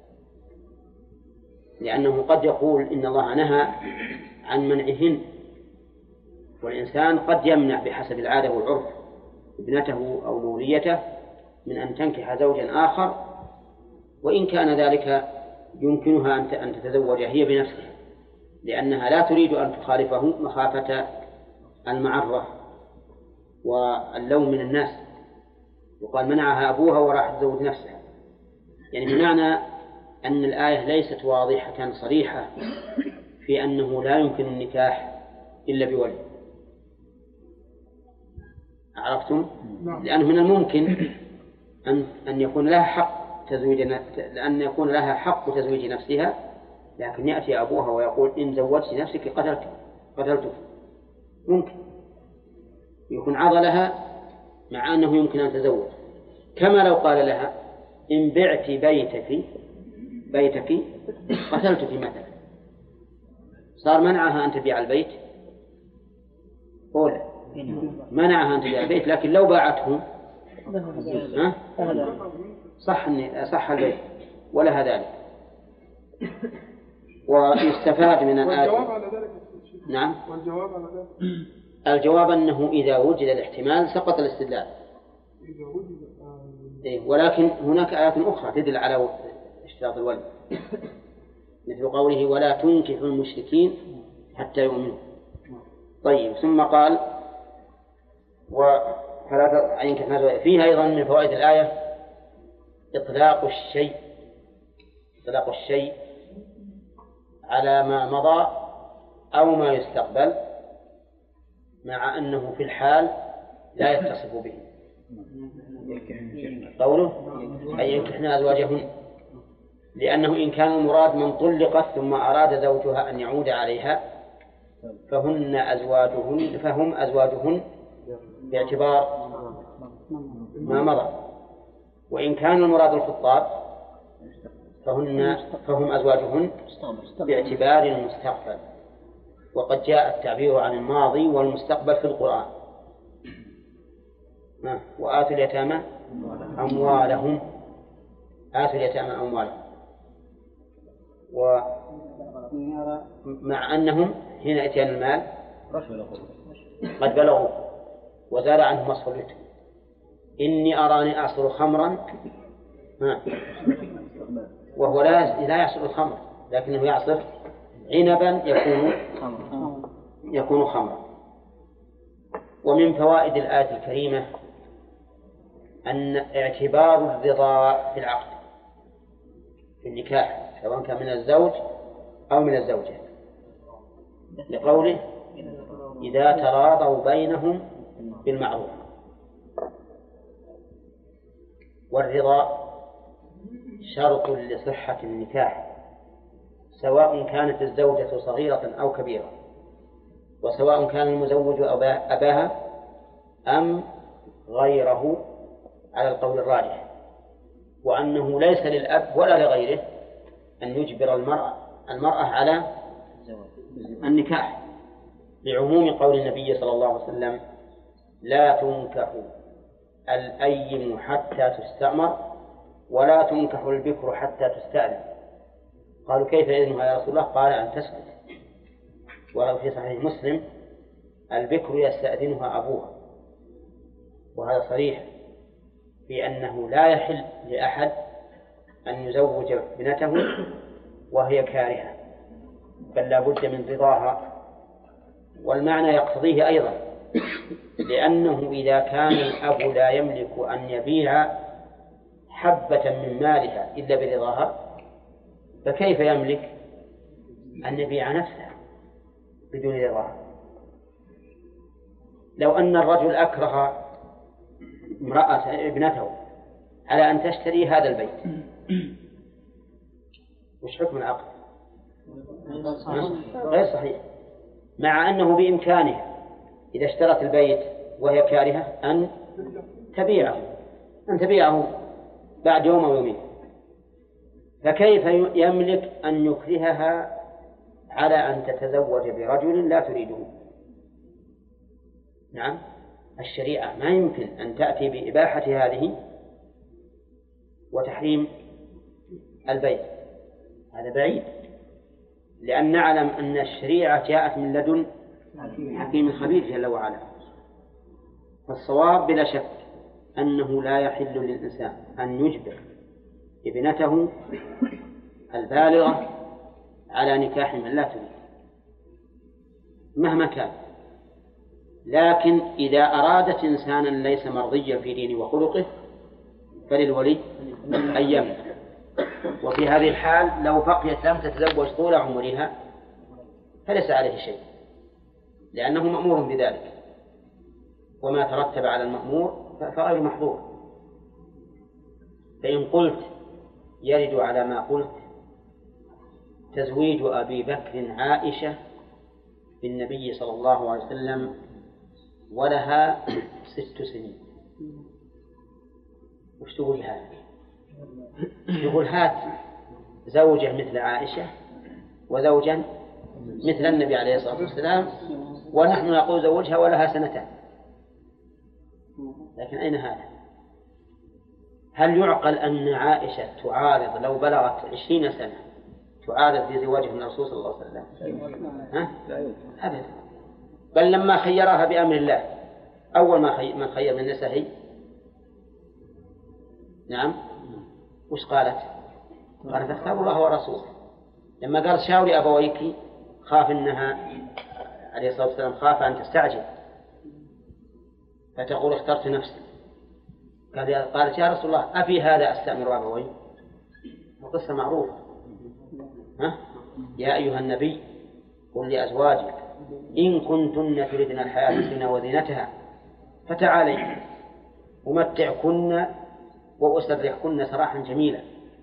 لأنه قد يقول إن الله نهى عن منعهن، والإنسان قد يمنع بحسب العادة والعرف ابنته أو موليته من أن تنكح زوجا آخر، وإن كان ذلك يمكنها أن تتزوج هي بنفسها، لأنها لا تريد أن تخالفه مخافة المعرة واللوم من الناس، وقال منعها أبوها وراح تزوج نفسها. يعني بمعنى أن الآية ليست واضحة صريحة في أنه لا يمكن النكاح إلا بولي. عرفتم؟ لأنه من الممكن أن يكون لها حق لأن يكون لها حق تزويج نفسها، لكن يأتي أبوها ويقول إن زوجت نفسك قتلتك. ممكن يكون عضلها مع أنه يمكن أن تزوج، كما لو قال لها إن بعت بيتك قتلتك مثلا، صار منعها أن تبيع البيت، قول منعها أن تبيع البيت، لكن لو باعته صح البيع ولها ذلك. ويستفاد من الآية. والجواب على ذلك. نعم. والجواب على ذلك. الجواب أنه إذا وجد الاحتمال سقط الاستدلال. إذا وجد. ولكن هناك آيات أخرى تدل على اشتراط الولي، مثل قوله ولا تنكحوا المشركين حتى يؤمنوا. طيب، ثم قال فلا ينكح ما. فيها أيضا من فوائد الآية إطلاق الشيء على ما مضى أو ما يستقبل، مع أنه في الحال لا يتصف به. قوله أي ينكحن أزواجهن، لأنه إن كان المراد من طلقت ثم أراد زوجها أن يعود عليها فهم أزواجهن باعتبار ما مضى. وإن كان المراد الخطاب فهم أزواجهن باعتبار المستقبل. وقد جاء التعبير عن الماضي والمستقبل في القرآن. وآتوا اليتامى أموالهم. ومع أنهم هنا إتيان المال قد بلغوا وزال عنهم مسؤوليته. إني أراني أعصر خمرا، وهو لا يعصر الخمر لكنه يعصر عنبا يكون خمرا. ومن فوائد الآية الكريمة أن اعتبار الرضا في العقد في النكاح سواء كان من الزوج أو من الزوجة، لقوله إذا تراضوا بينهم بالمعروف. والرضا شرط لصحة النكاح، سواء كانت الزوجة صغيرة أو كبيرة، وسواء كان المزوج أباها أم غيره على القول الراجح، وأنه ليس للأب ولا لغيره أن يجبر المرأة على النكاح، لعموم قول النبي صلى الله عليه وسلم لا تنكح الأيم حتى تستأمر ولا تنكح البكر حتى تستأذن. قالوا كيف إذنها يا رسول الله؟ قال أن تسكت. وفي صحيح مسلم البكر يستأذنها أبوها، وهذا صريح في أنه لا يحل لأحد أن يزوج ابنته وهي كارهة، بل لا بد من رضاها. والمعنى يقتضيه أيضا، لأنه إذا كان الأب لا يملك أن يبيع حبة من مالها إلا برضاها، فكيف يملك أن يبيع نفسه بدون رضاها؟ لو أن الرجل أكره ابنته على أن تشتري هذا البيت، وش حكم العقد؟ غير صحيح، مع أنه بإمكانه إذا اشترت البيت وهي كارهة أن تبيعه بعد يوم أو يومين. فكيف يملك أن يكرهها على أن تتزوج برجل لا تريده؟ نعم، الشريعة ما يمكن أن تأتي بإباحة هذه وتحريم البيت، هذا بعيد، لأن نعلم أن الشريعة جاءت من لدن حكيم خبير جل وعلا. فالصواب بلا شك أنه لا يحل للإنسان أن يجبر ابنته البالغة على نكاح من لا تريد مهما كان. لكن إذا أرادت إنسانا ليس مرضيا في دينه وخلقه فللولي أن يمنع. وفي هذه الحال لو بقيت لم تتزوج طول عمرها فليس عليه شيء، لأنه مأمور بذلك، وما ترتب على المأمور فغير محظور. فإن قلت يرد على ما قلت تزويج أبي بكر عائشة بالنبي صلى الله عليه وسلم ولها 6 سنين. وش تقول هذا؟ يقول هات زوجة مثل عائشة وزوجا مثل النبي عليه الصلاة والسلام ونحن نقول زوجها ولها 2 سنين. لكن أين هذا؟ هل يعقل أن عائشة تعارض لو بلغت 20 سنة تعارض في زواجه من الرسول صلى الله عليه وسلم؟ ها؟ أبدا. بل لما خيرها بأمر الله أول من خير من النساء هي نعم وش قالت؟ قالت اختار الله ورسوله. لما قال شاوري أبويك خاف أنها عليه الصلاة والسلام خاف أن تستعجل فتقول اخترت نفسي. قالت يا رسول الله أفي هذا أستأمر أبوي؟ القصة معروفة. ها؟ يا أيها النبي قل لأزواجك إن كنتن تردن الحياة الدنيا وزينتها فتعالي أمتعكن وأسرحكن سراحا جميلا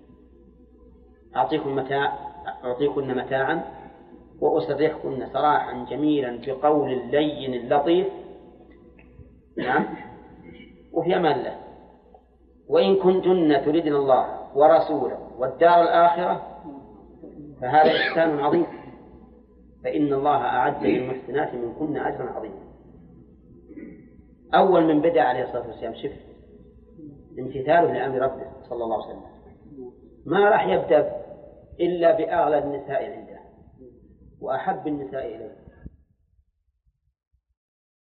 أعطيكن متاعا وأسرحكن سراحا جميلا بقول لين لطيف نعم وفي أمان الله. وإن كنتن تردن الله ورسوله والدار الآخرة فهذا إحسان عظيم فإن الله أعد للمحسنات منكن أجرا عظيما. أول من بدأ عليه الصلاة والسلام شف امتثاله لأمر ربه صلى الله عليه وسلم ما راح يبدأ إلا بأغلى النساء عنده وأحب النساء إليه